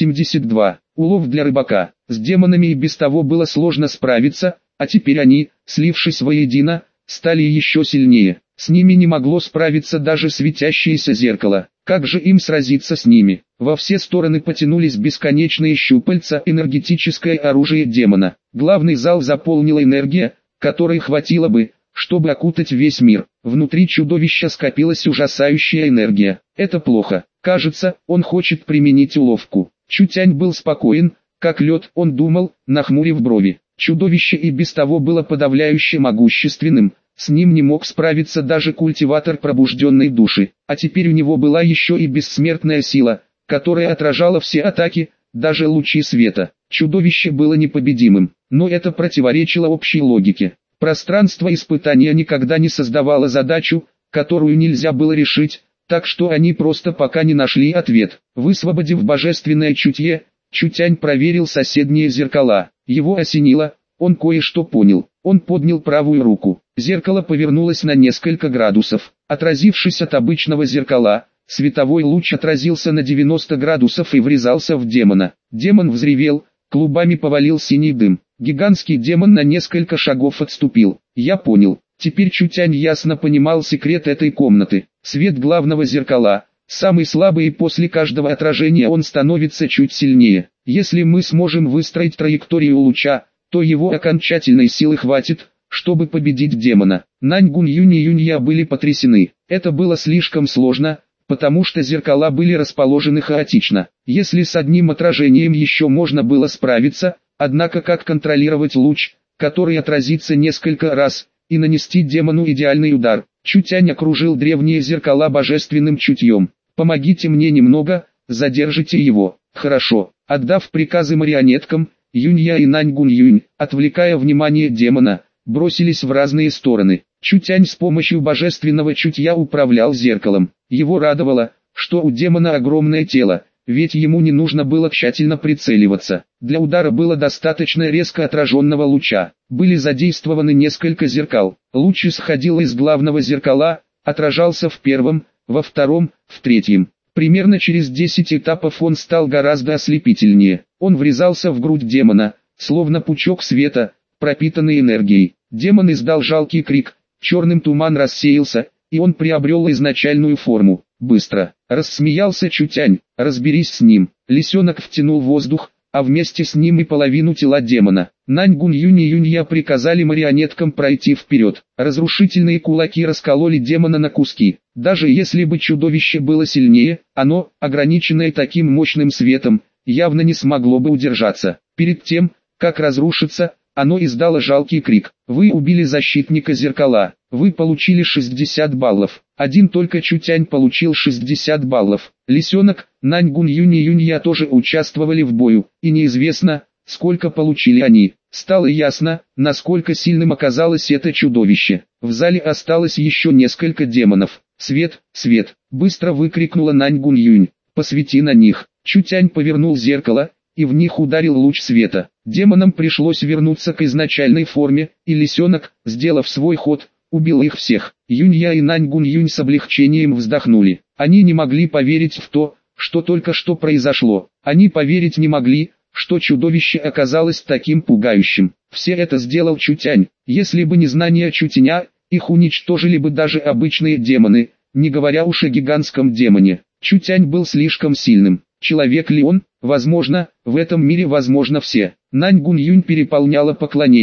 182. Улов для рыбака. С демонами и без того было сложно справиться, а теперь они, слившись воедино, стали еще сильнее. С ними не могло справиться даже светящееся зеркало. Как же им сразиться с ними? Во все стороны потянулись бесконечные щупальца, энергетическое оружие демона. Главный зал заполнила энергия, которой хватило бы, чтобы окутать весь мир. Внутри чудовища скопилась ужасающая энергия. Это плохо. Кажется, он хочет применить уловку. Чутянь был спокоен, как лед, он думал, нахмурив брови. Чудовище и без того было подавляюще могущественным. С ним не мог справиться даже культиватор пробужденной души. А теперь у него была еще и бессмертная сила, которая отражала все атаки, даже лучи света. Чудовище было непобедимым, но это противоречило общей логике. Пространство испытания никогда не создавало задачу, которую нельзя было решить, так что они просто пока не нашли ответ. Высвободив божественное чутье, Чутянь проверил соседние зеркала. Его осенило, он кое-что понял. Он поднял правую руку. Зеркало повернулось на несколько градусов. Отразившись от обычного зеркала, световой луч отразился на 90 градусов и врезался в демона. Демон взревел, клубами повалил синий дым. Гигантский демон на несколько шагов отступил. Я понял. Теперь Чутянь ясно понимал секрет этой комнаты. Свет главного зеркала, самый слабый, и после каждого отражения он становится чуть сильнее. Если мы сможем выстроить траекторию луча, то его окончательной силы хватит, чтобы победить демона. Нань Гуньюнь и Юнья были потрясены. Это было слишком сложно, потому что зеркала были расположены хаотично. Если с одним отражением еще можно было справиться, однако как контролировать луч, который отразится несколько раз, и нанести демону идеальный удар? Чутянь окружил древние зеркала божественным чутьем. «Помогите мне немного, задержите его». «Хорошо». Отдав приказы марионеткам, Юнья и Нань Гуньюнь, отвлекая внимание демона, бросились в разные стороны. Чутянь с помощью божественного чутья управлял зеркалом. Его радовало, что у демона огромное тело, ведь ему не нужно было тщательно прицеливаться. Для удара было достаточно резко отраженного луча. Были задействованы несколько зеркал. Луч исходил из главного зеркала, отражался в первом, во втором, в третьем. Примерно через 10 этапов он стал гораздо ослепительнее. Он врезался в грудь демона, словно пучок света, пропитанный энергией. Демон издал жалкий крик, черным туман рассеялся, и он приобрел изначальную форму. «Быстро!» — рассмеялся Чутянь. «Разберись с ним». Лисенок втянул воздух, а вместе с ним и половину тела демона. Нань Гуньюнь и Юнья приказали марионеткам пройти вперед. Разрушительные кулаки раскололи демона на куски. Даже если бы чудовище было сильнее, оно, ограниченное таким мощным светом, явно не смогло бы удержаться. Перед тем, как разрушиться, оно издало жалкий крик. «Вы убили защитника зеркала. Вы получили 60 баллов». Один только Чутянь получил 60 баллов. Лисенок, Нань Гуньюнь и Юнья тоже участвовали в бою, и неизвестно, сколько получили они. Стало ясно, насколько сильным оказалось это чудовище. В зале осталось еще несколько демонов. «Свет, свет!» — быстро выкрикнула Нань Гуньюнь. «Посвети на них!» Чутянь повернул зеркало, и в них ударил луч света. Демонам пришлось вернуться к изначальной форме, и лисенок, сделав свой ход, убил их всех. Юнья и Нань Гуньюнь с облегчением вздохнули. Они не могли поверить в то, что только что произошло. Они поверить не могли, что чудовище оказалось таким пугающим. Все это сделал Чутянь. Если бы не знание Чутяня, их уничтожили бы даже обычные демоны, не говоря уж о гигантском демоне. Чутянь был слишком сильным. Человек ли он? Возможно, в этом мире возможно все. Нань Гуньюнь переполняла поклонение.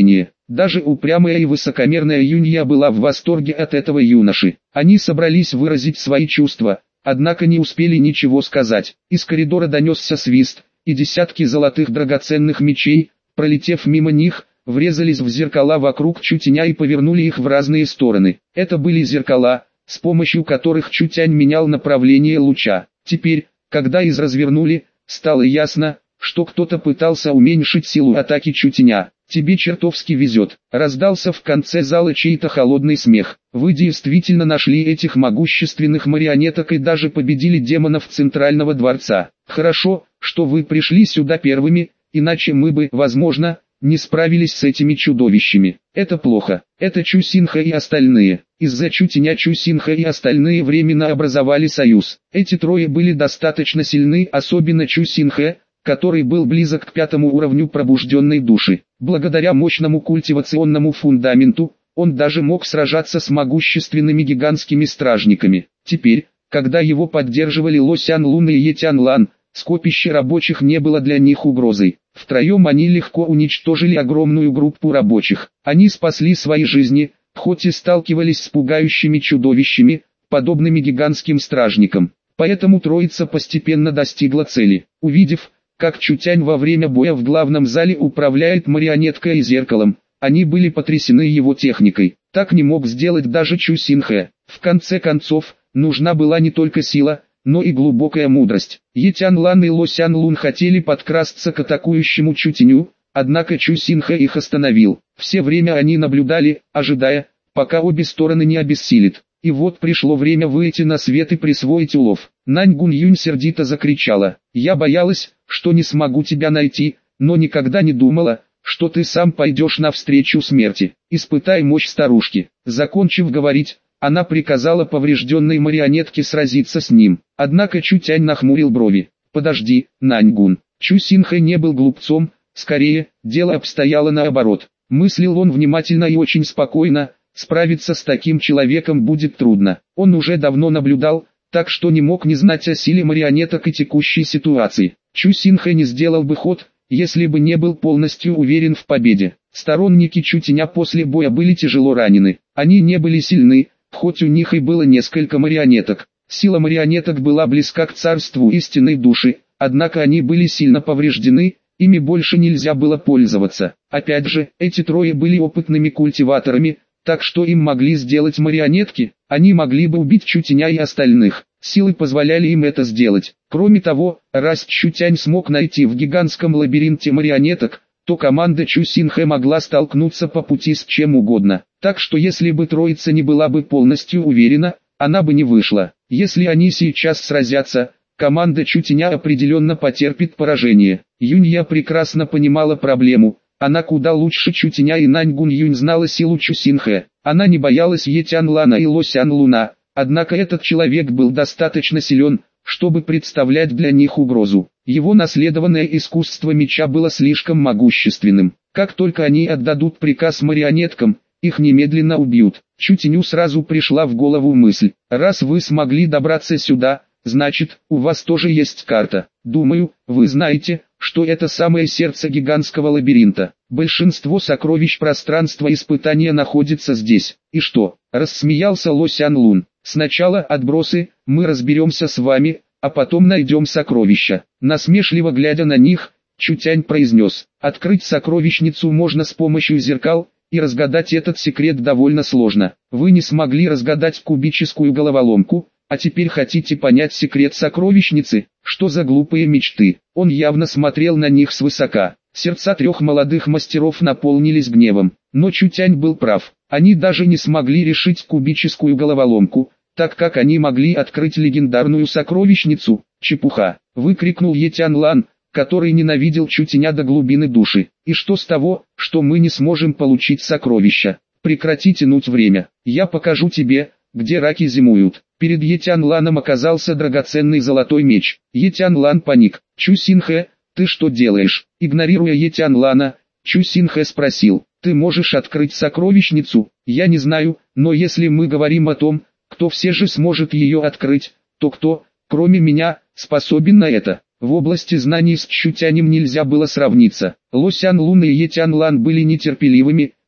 Даже упрямая и высокомерная Юнья была в восторге от этого юноши. Они собрались выразить свои чувства, однако не успели ничего сказать. Из коридора донесся свист, и десятки золотых драгоценных мечей, пролетев мимо них, врезались в зеркала вокруг Чутяня и повернули их в разные стороны. Это были зеркала, с помощью которых Чутянь менял направление луча. Теперь, когда их развернули, стало ясно, что кто-то пытался уменьшить силу атаки Чутяня. «Тебе чертовски везет», — раздался в конце зала чей-то холодный смех. «Вы действительно нашли этих могущественных марионеток и даже победили демонов Центрального дворца. Хорошо, что вы пришли сюда первыми, иначе мы бы, возможно, не справились с этими чудовищами. Это плохо. Это Чусинха и остальные». Из-за Чутяня Чусинха и остальные временно образовали союз. Эти трое были достаточно сильны, особенно Чусинха, который был близок к 5-му уровню пробужденной души. Благодаря мощному культивационному фундаменту, он даже мог сражаться с могущественными гигантскими стражниками. Теперь, когда его поддерживали Ло Сян Лун и Е Тян Лан, скопище рабочих не было для них угрозой. Втроем они легко уничтожили огромную группу рабочих. Они спасли свои жизни, хоть и сталкивались с пугающими чудовищами, подобными гигантским стражникам. Поэтому троица постепенно достигла цели. Увидев, как Чутянь во время боя в главном зале управляет марионеткой и зеркалом, они были потрясены его техникой. Так не мог сделать даже Чусинхэ. В конце концов, нужна была не только сила, но и глубокая мудрость. Е Тян Лан и Ло Сян Лун хотели подкрасться к атакующему Чутяню, однако Чусинхэ их остановил. Все время они наблюдали, ожидая, пока обе стороны не обессилят. И вот пришло время выйти на свет и присвоить улов. Нань Гунь-Юнь сердито закричала: «Я боялась, что не смогу тебя найти, но никогда не думала, что ты сам пойдешь навстречу смерти. Испытай мощь старушки». Закончив говорить, она приказала поврежденной марионетке сразиться с ним. Однако Чутянь нахмурил брови. «Подожди, Наньгун». Чусинхэ не был глупцом, скорее, дело обстояло наоборот. Мыслил он внимательно и очень спокойно. Справиться с таким человеком будет трудно. Он уже давно наблюдал, так что не мог не знать о силе марионеток и текущей ситуации. Чусинхэ не сделал бы ход, если бы не был полностью уверен в победе. Сторонники Чутяня после боя были тяжело ранены. Они не были сильны, хоть у них и было несколько марионеток. Сила марионеток была близка к царству истинной души, однако они были сильно повреждены, ими больше нельзя было пользоваться. Опять же, эти трое были опытными культиваторами, так что им могли сделать марионетки, они могли бы убить Чутяня и остальных. Силы позволяли им это сделать. Кроме того, раз Чутянь смог найти в гигантском лабиринте марионеток, то команда Чусинхэ могла столкнуться по пути с чем угодно. Так что если бы троица не была бы полностью уверена, она бы не вышла. Если они сейчас сразятся, команда Чутяня определенно потерпит поражение. Юнья прекрасно понимала проблему. Она куда лучше Чутяня и Нань Гунь-Юнь знала силу Чусинхэ. Она не боялась Е Тян Лана и Ло Сян Луна, однако этот человек был достаточно силен, чтобы представлять для них угрозу. Его наследованное искусство меча было слишком могущественным. Как только они отдадут приказ марионеткам, их немедленно убьют. Чутяню сразу пришла в голову мысль: раз вы смогли добраться сюда, значит, у вас тоже есть карта. Думаю, вы знаете, что это самое сердце гигантского лабиринта. Большинство сокровищ пространства испытания находится здесь. И что? Рассмеялся Ло Сян Лун. Сначала отбросы, мы разберемся с вами, а потом найдем сокровища. Насмешливо глядя на них, Чутянь произнес: открыть сокровищницу можно с помощью зеркал, и разгадать этот секрет довольно сложно. Вы не смогли разгадать кубическую головоломку, а теперь хотите понять секрет сокровищницы? Что за глупые мечты? Он явно смотрел на них свысока. Сердца трех молодых мастеров наполнились гневом. Но Чутянь был прав. Они даже не смогли решить кубическую головоломку, так как они могли открыть легендарную сокровищницу. Чепуха! Выкрикнул Е Тян Лан, который ненавидел Чутяня до глубины души. И что с того, что мы не сможем получить сокровища? Прекрати тянуть время. Я покажу тебе, где раки зимуют. Перед Е Тян Ланом оказался драгоценный золотой меч. Е Тян Лан паник. Чусинхэ, ты что делаешь? Игнорируя Е Тян Лана, Чусинхэ спросил: ты можешь открыть сокровищницу? Я не знаю, но если мы говорим о том, кто все же сможет ее открыть, то кто, кроме меня, способен на это? В области знаний с Чутянем нельзя было сравниться. Ло Сян Лун и Е Тян Лан были нетерпеливыми,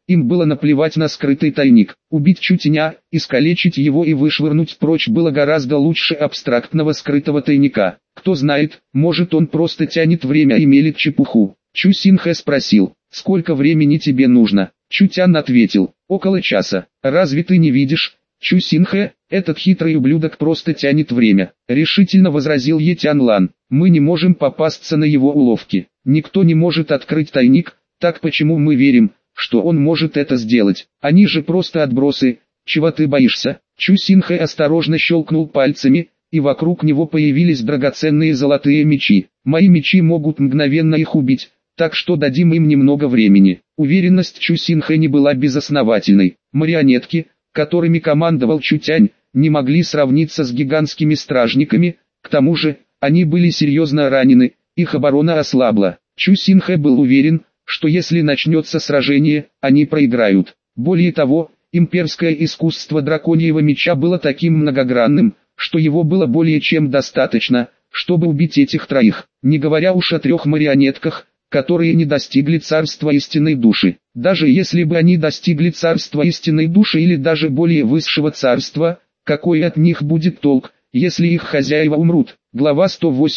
Им было наплевать на скрытый тайник. Убить Чутеня, искалечить его и вышвырнуть прочь было гораздо лучше абстрактного скрытого тайника. Кто знает, может он просто тянет время и мелет чепуху. Чу Синхэ спросил, сколько времени тебе нужно? Чутян ответил, около часа. Разве ты не видишь? Чу Синхэ, этот хитрый ублюдок просто тянет время, решительно возразил Е Тянлан. Мы не можем попасться на его уловки. Никто не может открыть тайник, так почему мы верим, что он может это сделать? Они же просто отбросы. Чего ты боишься? Чу Синхэ осторожно щелкнул пальцами, и вокруг него появились драгоценные золотые мечи. Мои мечи могут мгновенно их убить, так что дадим им немного времени. Уверенность Чу Синхэ не была безосновательной. Марионетки, которыми командовал Чутянь, не могли сравниться с гигантскими стражниками, к тому же, они были серьезно ранены, их оборона ослабла. Чу Синхэ был уверен, что если начнется сражение, они проиграют. Более того, имперское искусство драконьего меча было таким многогранным, что его было более чем достаточно, чтобы убить этих троих, не говоря уж о 3 марионетках, которые не достигли царства истинной души. Даже если бы они достигли царства истинной души или даже более высшего царства, какой от них будет толк, если их хозяева умрут? Глава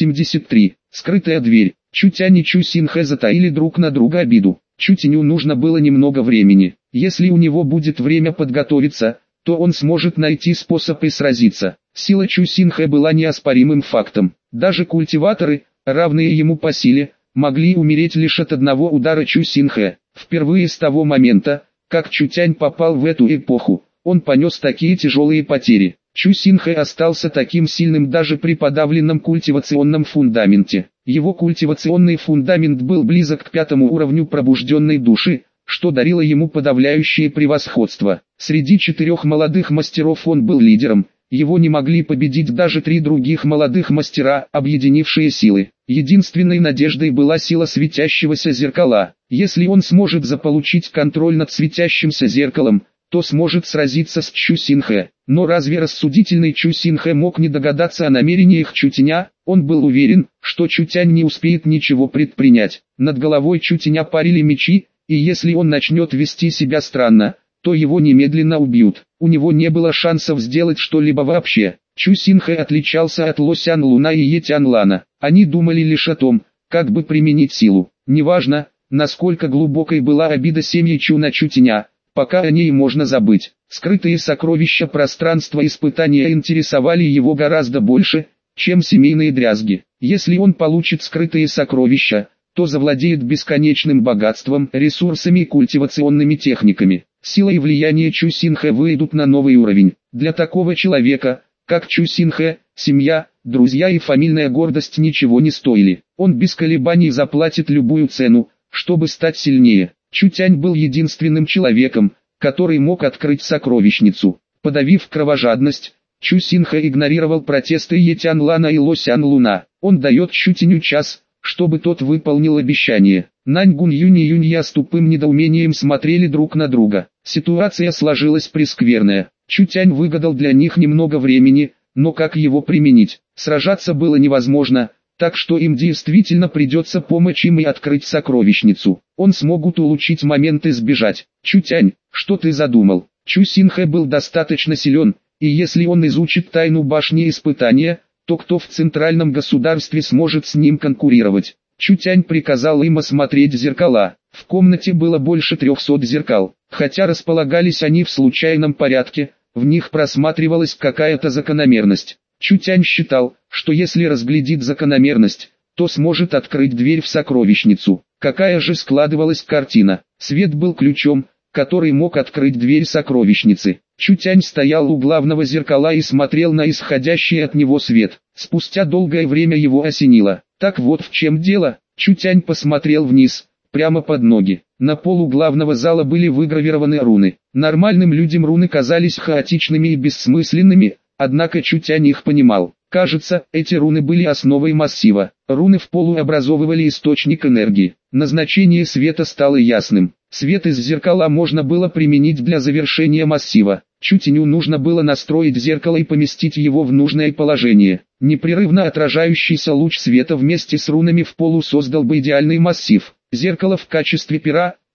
183. Скрытая дверь. Чутянь и Чу Синхэ затаили друг на друга обиду. Чутяню нужно было немного времени. Если у него будет время подготовиться, то он сможет найти способ и сразиться. Сила Чу Синхэ была неоспоримым фактом. Даже культиваторы, равные ему по силе, могли умереть лишь от одного удара Чу Синхэ. Впервые с того момента, как Чутянь попал в эту эпоху, он понес такие тяжелые потери. Чу Синхэ остался таким сильным даже при подавленном культивационном фундаменте. Его культивационный фундамент был близок к 5 уровню пробужденной души, что дарило ему подавляющее превосходство. Среди 4 молодых мастеров он был лидером. Его не могли победить даже 3 других молодых мастера, объединившие силы. Единственной надеждой была сила светящегося зеркала. Если он сможет заполучить контроль над светящимся зеркалом, то сможет сразиться с Чу Синхэ. Но разве рассудительный Чу Синхэ мог не догадаться о намерениях Чутяня? Он был уверен, что Чутянь не успеет ничего предпринять. Над головой Чутяня парили мечи, и если он начнет вести себя странно, то его немедленно убьют. У него не было шансов сделать что-либо вообще. Чу Синхэ отличался от Ло Сян Луна и Е Тянлана. Они думали лишь о том, как бы применить силу. Неважно, насколько глубокой была обида семьи Чу на Чутяня, пока о ней можно забыть. Скрытые сокровища пространства испытания интересовали его гораздо больше, чем семейные дрязги. Если он получит скрытые сокровища, то завладеет бесконечным богатством, ресурсами и культивационными техниками. Сила и влияние Чу Синхэ выйдут на новый уровень. Для такого человека, как Чу Синхэ, семья, друзья и фамильная гордость ничего не стоили. Он без колебаний заплатит любую цену, чтобы стать сильнее. Чутянь был единственным человеком, который мог открыть сокровищницу. Подавив кровожадность, Чу Синхэ игнорировал протесты Е Тянлана и Ло Сян Луна. Он дает Чутяню час, чтобы тот выполнил обещание. Нань Гун Юнь и Юнья с тупым недоумением смотрели друг на друга. Ситуация сложилась прескверная. Чутянь выгадал для них немного времени, но как его применить? Сражаться было невозможно, так что им действительно придется помочь им и открыть сокровищницу. Он смогут улучшить момент и сбежать. Чутянь, что ты задумал? Чу Синхэ был достаточно силен, и если он изучит тайну башни испытания, то кто в центральном государстве сможет с ним конкурировать? Чутянь приказал им осмотреть зеркала. В комнате было больше 300 зеркал. Хотя располагались они в случайном порядке, в них просматривалась какая-то закономерность. Чутянь считал, что если разглядит закономерность, то сможет открыть дверь в сокровищницу. Какая же складывалась картина? Свет был ключом, который мог открыть дверь сокровищницы. Чутянь стоял у главного зеркала и смотрел на исходящий от него свет. Спустя долгое время его осенило. Так вот в чем дело. Чутянь посмотрел вниз, прямо под ноги. На полу главного зала были выгравированы руны. Нормальным людям руны казались хаотичными и бессмысленными, однако Чутянь их понимал. Кажется, эти руны были основой массива. Руны в полу образовывали источник энергии. Назначение света стало ясным. Свет из зеркала можно было применить для завершения массива. Чутяню нужно было настроить зеркало и поместить его в нужное положение. Непрерывно отражающийся луч света вместе с рунами в полу создал бы идеальный массив. Зеркало в качестве пера,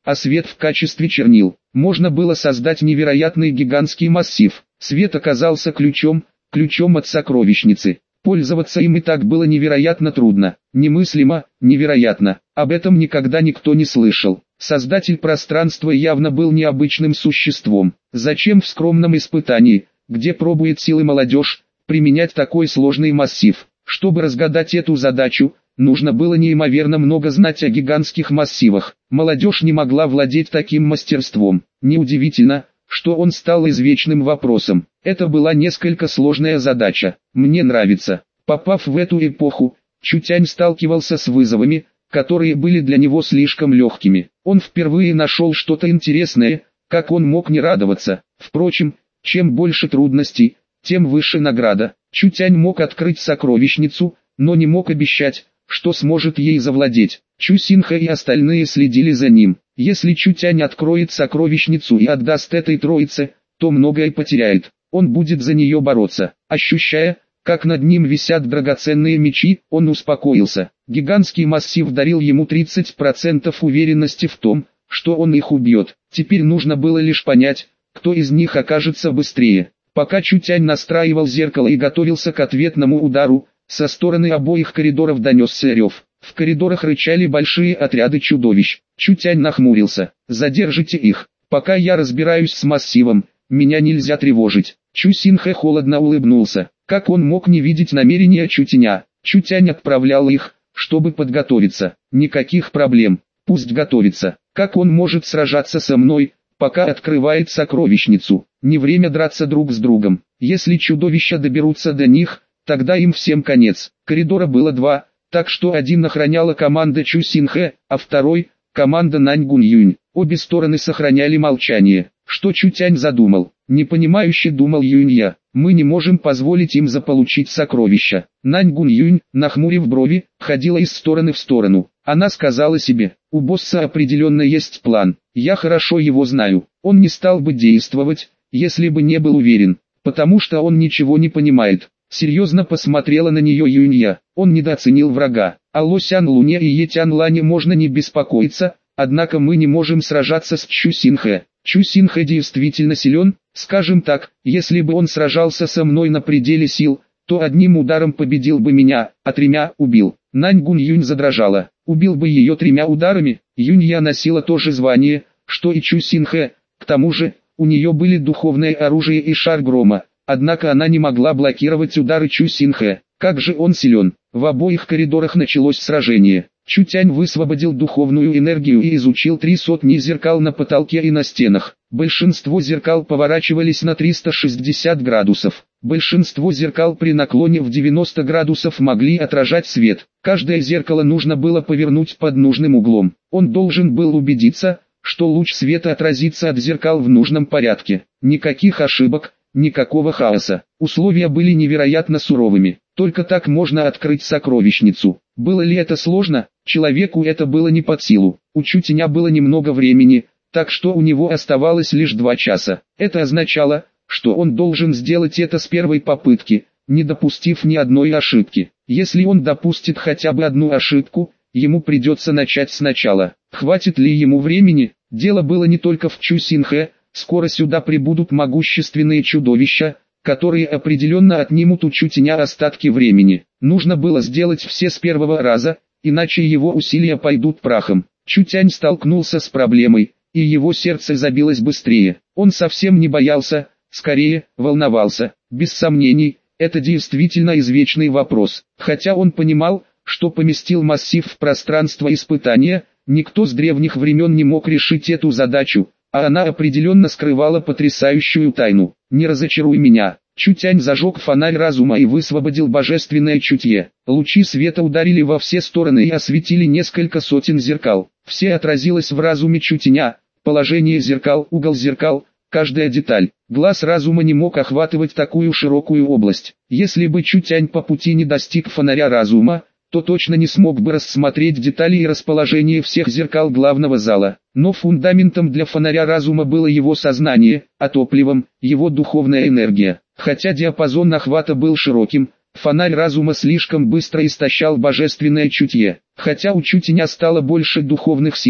а свет в качестве чернил. Можно было создать невероятный гигантский массив. Свет оказался ключом от сокровищницы. Пользоваться им и так было невероятно трудно. Немыслимо, невероятно. Об этом никогда никто не слышал. Создатель пространства явно был необычным существом. Зачем в скромном испытании, где пробует силы молодежь, применять такой сложный массив? Чтобы разгадать эту задачу, нужно было неимоверно много знать о гигантских массивах. Молодежь не могла владеть таким мастерством. Неудивительно, что он стал извечным вопросом. Это была несколько сложная задача. Мне нравится. Попав в эту эпоху, Чутянь сталкивался с вызовами, которые были для него слишком легкими. Он впервые нашел что-то интересное, как он мог не радоваться. Впрочем, чем больше трудностей, тем выше награда. Чутянь мог открыть сокровищницу, но не мог обещать, что сможет ей завладеть. Чу Синхэ и остальные следили за ним. Если Чутянь откроет сокровищницу и отдаст этой троице, то многое потеряет. Он будет за нее бороться. Ощущая, как над ним висят драгоценные мечи, он успокоился. Гигантский массив дарил ему 30% уверенности в том, что он их убьет. Теперь нужно было лишь понять, кто из них окажется быстрее. Пока Чутянь настраивал зеркало и готовился к ответному удару, со стороны обоих коридоров донесся рев. В коридорах рычали большие отряды чудовищ. Чутянь нахмурился. «Задержите их. Пока я разбираюсь с массивом, меня нельзя тревожить». Чу Синхэ холодно улыбнулся. Как он мог не видеть намерения Чутяня? Чутянь отправлял их, чтобы подготовиться. Никаких проблем. Пусть готовится. Как он может сражаться со мной, пока открывает сокровищницу? Не время драться друг с другом. Если чудовища доберутся до них, тогда им всем конец. Коридора было два, так что один охраняла команда Чу Синхэ, а второй – команда Нань Гуньюнь. Обе стороны сохраняли молчание. Что Чутянь задумал? Непонимающе думал Юнья. Мы не можем позволить им заполучить сокровища. Нань Гуньюнь, нахмурив брови, ходила из стороны в сторону. Она сказала себе, у босса определенно есть план. Я хорошо его знаю. Он не стал бы действовать, если бы не был уверен, потому что он ничего не понимает. Серьезно посмотрела на нее Юнья. Он недооценил врага. О Ло Сян Луне и Е Тян Лане можно не беспокоиться, однако мы не можем сражаться с Чу Синхэ. Чу Синхэ действительно силен, скажем так, если бы он сражался со мной на пределе сил, то одним ударом победил бы меня, а тремя убил. Нань Гуньюнь задрожала. Убил бы ее 3 ударами? Юнья носила то же звание, что и Чу Синхэ, к тому же, у нее были духовное оружие и шар грома. Однако она не могла блокировать удары Чу Синхэ. Как же он силен! В обоих коридорах началось сражение. Чутянь высвободил духовную энергию и изучил 300 зеркал на потолке и на стенах. Большинство зеркал поворачивались на 360 градусов. Большинство зеркал при наклоне в 90 градусов могли отражать свет. Каждое зеркало нужно было повернуть под нужным углом. Он должен был убедиться, что луч света отразится от зеркал в нужном порядке. Никаких ошибок. Никакого хаоса. Условия были невероятно суровыми. Только так можно открыть сокровищницу. Было ли это сложно? Человеку это было не под силу. У Чутяня было немного времени, так что у него оставалось лишь 2 часа. Это означало, что он должен сделать это с первой попытки, не допустив ни одной ошибки. Если он допустит хотя бы одну ошибку, ему придется начать сначала. Хватит ли ему времени? Дело было не только в Чу Синхэ. Скоро сюда прибудут могущественные чудовища, которые определенно отнимут у Чутяня остатки времени. Нужно было сделать все с первого раза, иначе его усилия пойдут прахом. Чутянь столкнулся с проблемой, и его сердце забилось быстрее. Он совсем не боялся, скорее, волновался. Без сомнений, это действительно извечный вопрос. Хотя он понимал, что поместил массив в пространство испытания, никто с древних времен не мог решить эту задачу. А она определенно скрывала потрясающую тайну. «Не разочаруй меня». Чутянь зажег фонарь разума и высвободил божественное чутье. Лучи света ударили во все стороны и осветили несколько сотен зеркал. Все отразилось в разуме Чутяня, положение зеркал, угол зеркал, каждая деталь. Глаз разума не мог охватывать такую широкую область. Если бы Чутянь по пути не достиг фонаря разума, то точно не смог бы рассмотреть детали и расположение всех зеркал главного зала. Но фундаментом для фонаря разума было его сознание, а топливом – его духовная энергия. Хотя диапазон охвата был широким, фонарь разума слишком быстро истощал божественное чутье. Хотя у Чутяня стало больше духовных сил,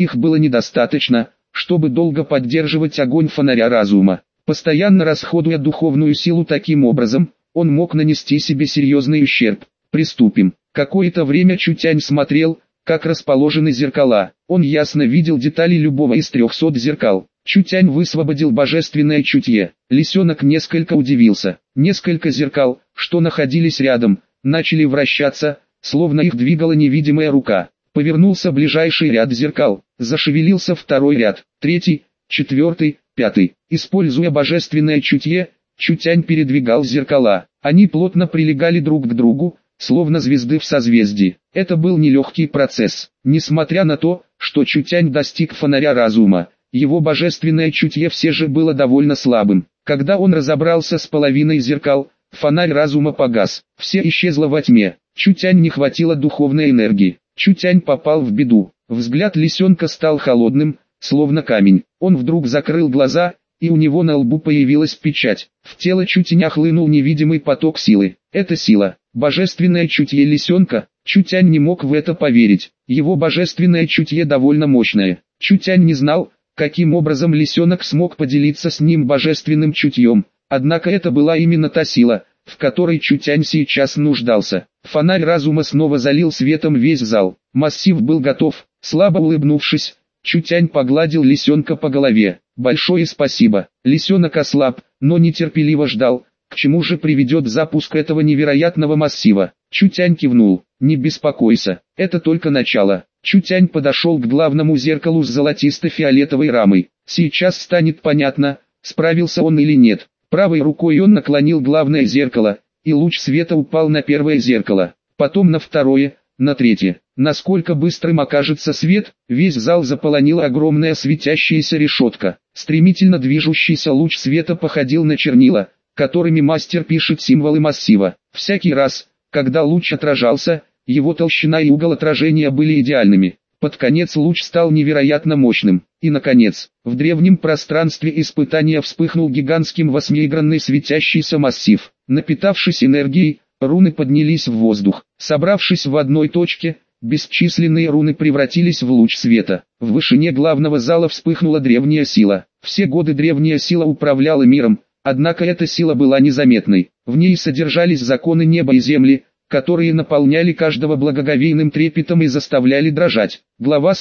Их было недостаточно, чтобы долго поддерживать огонь фонаря разума. Постоянно расходуя духовную силу таким образом, он мог нанести себе серьезный ущерб. Приступим. Какое-то время Чутянь смотрел, как расположены зеркала. Он ясно видел детали любого из 300 зеркал. Чутянь высвободил божественное чутье. Лисенок несколько удивился. Несколько зеркал, что находились рядом, начали вращаться, словно их двигала невидимая рука. Повернулся ближайший ряд зеркал, зашевелился второй ряд, третий, четвертый, пятый. Используя божественное чутье, Чутянь передвигал зеркала. Они плотно прилегали друг к другу, словно звезды в созвездии. Это был нелегкий процесс. Несмотря на то, что Чутянь достиг фонаря разума, его божественное чутье все же было довольно слабым. Когда он разобрался с половиной зеркал, фонарь разума погас. Все исчезло во тьме. Чутянь не хватило духовной энергии. Чутянь попал в беду. Взгляд лисенка стал холодным, словно камень. Он вдруг закрыл глаза, и у него на лбу появилась печать. В тело Чутяня хлынул невидимый поток силы. Это сила. Божественное чутье лисенка. Чутянь не мог в это поверить. Его божественное чутье довольно мощное. Чутянь не знал, каким образом лисенок смог поделиться с ним божественным чутьем. Однако это была именно та сила, в которой Чутянь сейчас нуждался. Фонарь разума снова залил светом весь зал. Массив был готов. Слабо улыбнувшись, Чутянь погладил лисенка по голове. «Большое спасибо». Лисенок ослаб, но нетерпеливо ждал, к чему же приведет запуск этого невероятного массива. Чутянь кивнул. «Не беспокойся, это только начало». Чутянь подошел к главному зеркалу с золотисто-фиолетовой рамой. Сейчас станет понятно, справился он или нет. Правой рукой он наклонил главное зеркало, и луч света упал на первое зеркало, потом на второе, на третье. Насколько быстрым окажется свет, весь зал заполонила огромная светящаяся решетка. Стремительно движущийся луч света походил на чернила, которыми мастер пишет символы массива. Всякий раз, когда луч отражался, его толщина и угол отражения были идеальными. Под конец луч стал невероятно мощным. И наконец, в древнем пространстве испытания вспыхнул гигантским восьмиигранный светящийся массив. Напитавшись энергией, руны поднялись в воздух. Собравшись в одной точке, бесчисленные руны превратились в луч света. В вышине главного зала вспыхнула древняя сила. Все годы древняя сила управляла миром, однако эта сила была незаметной. В ней содержались законы неба и земли, которые наполняли каждого благоговейным трепетом и заставляли дрожать. Глава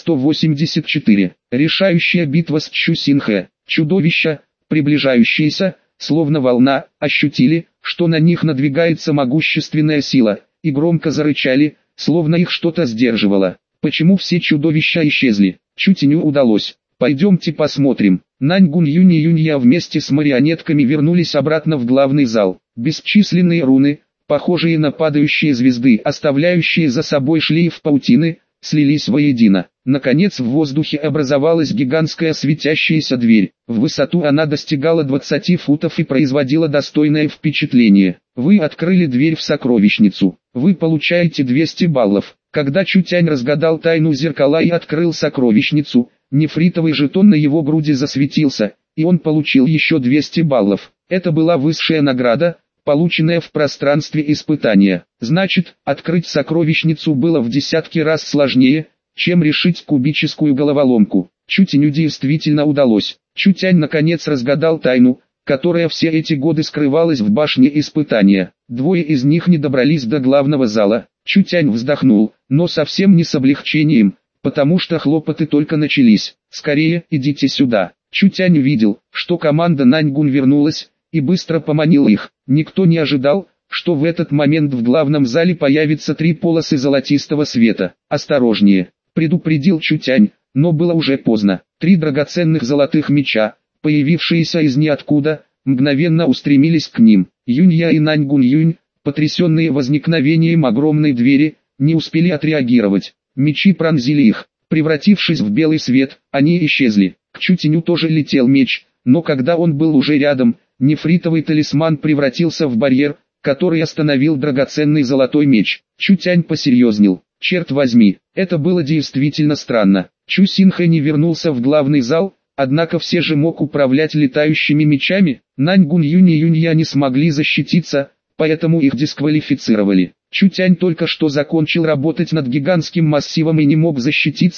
184. Решающая битва с Чу Синхэ. Чудовища, приближающиеся, словно волна, ощутили, что на них надвигается могущественная сила, и громко зарычали, словно их что-то сдерживало. Почему все чудовища исчезли? Чутяню удалось. Пойдемте посмотрим. Наньгун Юнь и Юнья вместе с марионетками вернулись обратно в главный зал. Бесчисленные руны, похожие на падающие звезды, оставляющие за собой шлейф паутины, слились воедино. Наконец в воздухе образовалась гигантская светящаяся дверь. В высоту она достигала 20 футов и производила достойное впечатление. Вы открыли дверь в сокровищницу. Вы получаете 200 баллов. Когда Чутянь разгадал тайну зеркала и открыл сокровищницу, нефритовый жетон на его груди засветился, и он получил еще 200 баллов. Это была высшая награда, полученная в пространстве испытания. Значит, открыть сокровищницу было в десятки раз сложнее, чем решить кубическую головоломку. Чутяню действительно удалось. Чутянь наконец разгадал тайну, которая все эти годы скрывалась в башне испытания. Двое из них не добрались до главного зала. Чутянь вздохнул, но совсем не с облегчением, потому что хлопоты только начались. «Скорее, идите сюда». Чутянь видел, что команда Наньгун вернулась, и быстро поманил их. Никто не ожидал, что в этот момент в главном зале появятся 3 полосы золотистого света. «Осторожнее», — предупредил Чутянь, но было уже поздно. 3 драгоценных золотых меча, появившиеся из ниоткуда, мгновенно устремились к ним. Юнья и Наньгун Юнь, потрясенные возникновением огромной двери, не успели отреагировать. Мечи пронзили их. Превратившись в белый свет, они исчезли. К Чутяню тоже летел меч, но когда он был уже рядом, нефритовый талисман превратился в барьер, который остановил драгоценный золотой меч. Чутянь посерьезнел. Черт возьми, это было действительно странно. Чу Синхэ не вернулся в главный зал, однако все же мог управлять летающими мечами. Наньгун Юнь и Юнья не смогли защититься, поэтому их дисквалифицировали. Чутянь только что закончил работать над гигантским массивом и не мог защититься,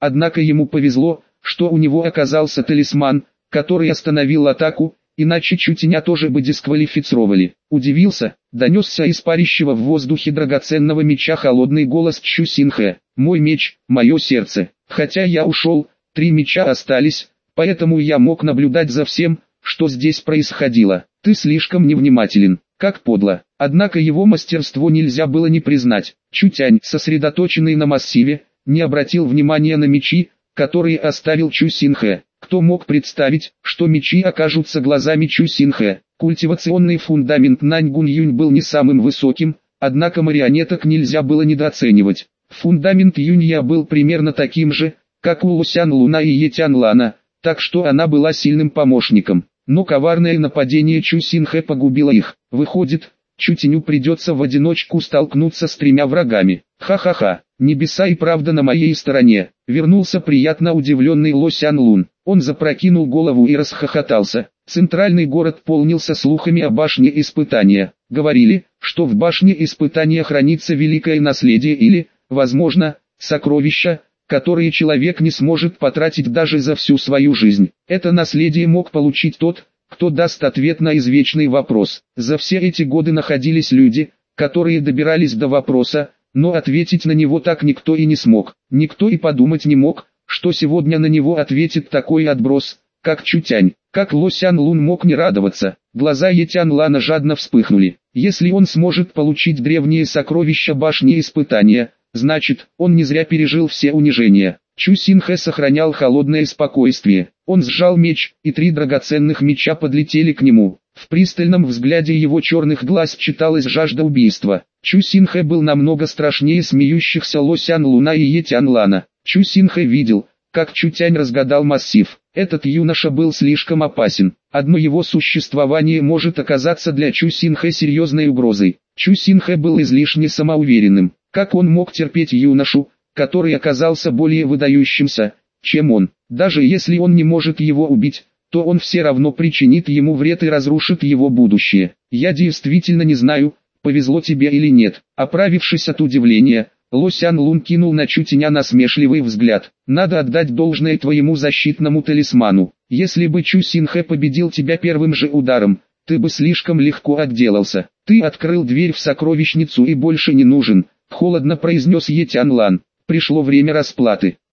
Однако ему повезло, что у него оказался талисман, который остановил атаку, иначе Чутеня тоже бы дисквалифицировали. Удивился, донесся из парящего в воздухе драгоценного меча холодный голос Чу Синхэ. «Мой меч, мое сердце. Хотя я ушел, 3 меча остались, поэтому я мог наблюдать за всем, что здесь происходило. Ты слишком невнимателен, как подло». Однако его мастерство нельзя было не признать. Чутянь, сосредоточенный на массиве, не обратил внимания на мечи, которые оставил Чу Синхэ. Кто мог представить, что мечи окажутся глазами Чу Синхэ? Культивационный фундамент Нань Гунь-Юнь был не самым высоким, однако марионеток нельзя было недооценивать. Фундамент Юнья был примерно таким же, как у Лосян Луна и Етян Лана, так что она была сильным помощником. Но коварное нападение Чу Синхэ погубило их. Выходит, Чутеню придется в одиночку столкнуться с 3 врагами. Ха-ха-ха, небеса и правда на моей стороне. Вернулся приятно удивленный Лосян Лун. Он запрокинул голову и расхохотался. Центральный город полнился слухами о башне испытания. Говорили, что в башне испытания хранится великое наследие или, возможно, сокровища, которые человек не сможет потратить даже за всю свою жизнь. Это наследие мог получить тот, кто даст ответ на извечный вопрос. За все эти годы находились люди, которые добирались до вопроса, но ответить на него так никто и не смог. Никто и подумать не мог, что сегодня на него ответит такой отброс, как Чутянь. Как Лосян Лун мог не радоваться? Глаза Етян Лана жадно вспыхнули. Если он сможет получить древние сокровища башни испытания, значит, он не зря пережил все унижения. Чу Синхэ сохранял холодное спокойствие. Он сжал меч, и 3 драгоценных меча подлетели к нему. В пристальном взгляде его черных глаз читалась жажда убийства. Чу Синхэ был намного страшнее смеющихся Лосян Луна и Етян Лана. Чу Синхэ видел, как Чутянь разгадал массив. Этот юноша был слишком опасен. Одно его существование может оказаться для Чу Синхэ серьезной угрозой. Чу Синхэ был излишне самоуверенным. Как он мог терпеть юношу, который оказался более выдающимся, чем он? Даже если он не может его убить, то он все равно причинит ему вред и разрушит его будущее. Я действительно не знаю, повезло тебе или нет. Оправившись от удивления, Лосян Лун кинул на Чутеня насмешливый взгляд. Надо отдать должное твоему защитному талисману. Если бы Чу Синхэ победил тебя первым же ударом, ты бы слишком легко отделался. Ты открыл дверь в сокровищницу и больше не нужен, холодно произнес Етян Лан. Пришло время расплаты.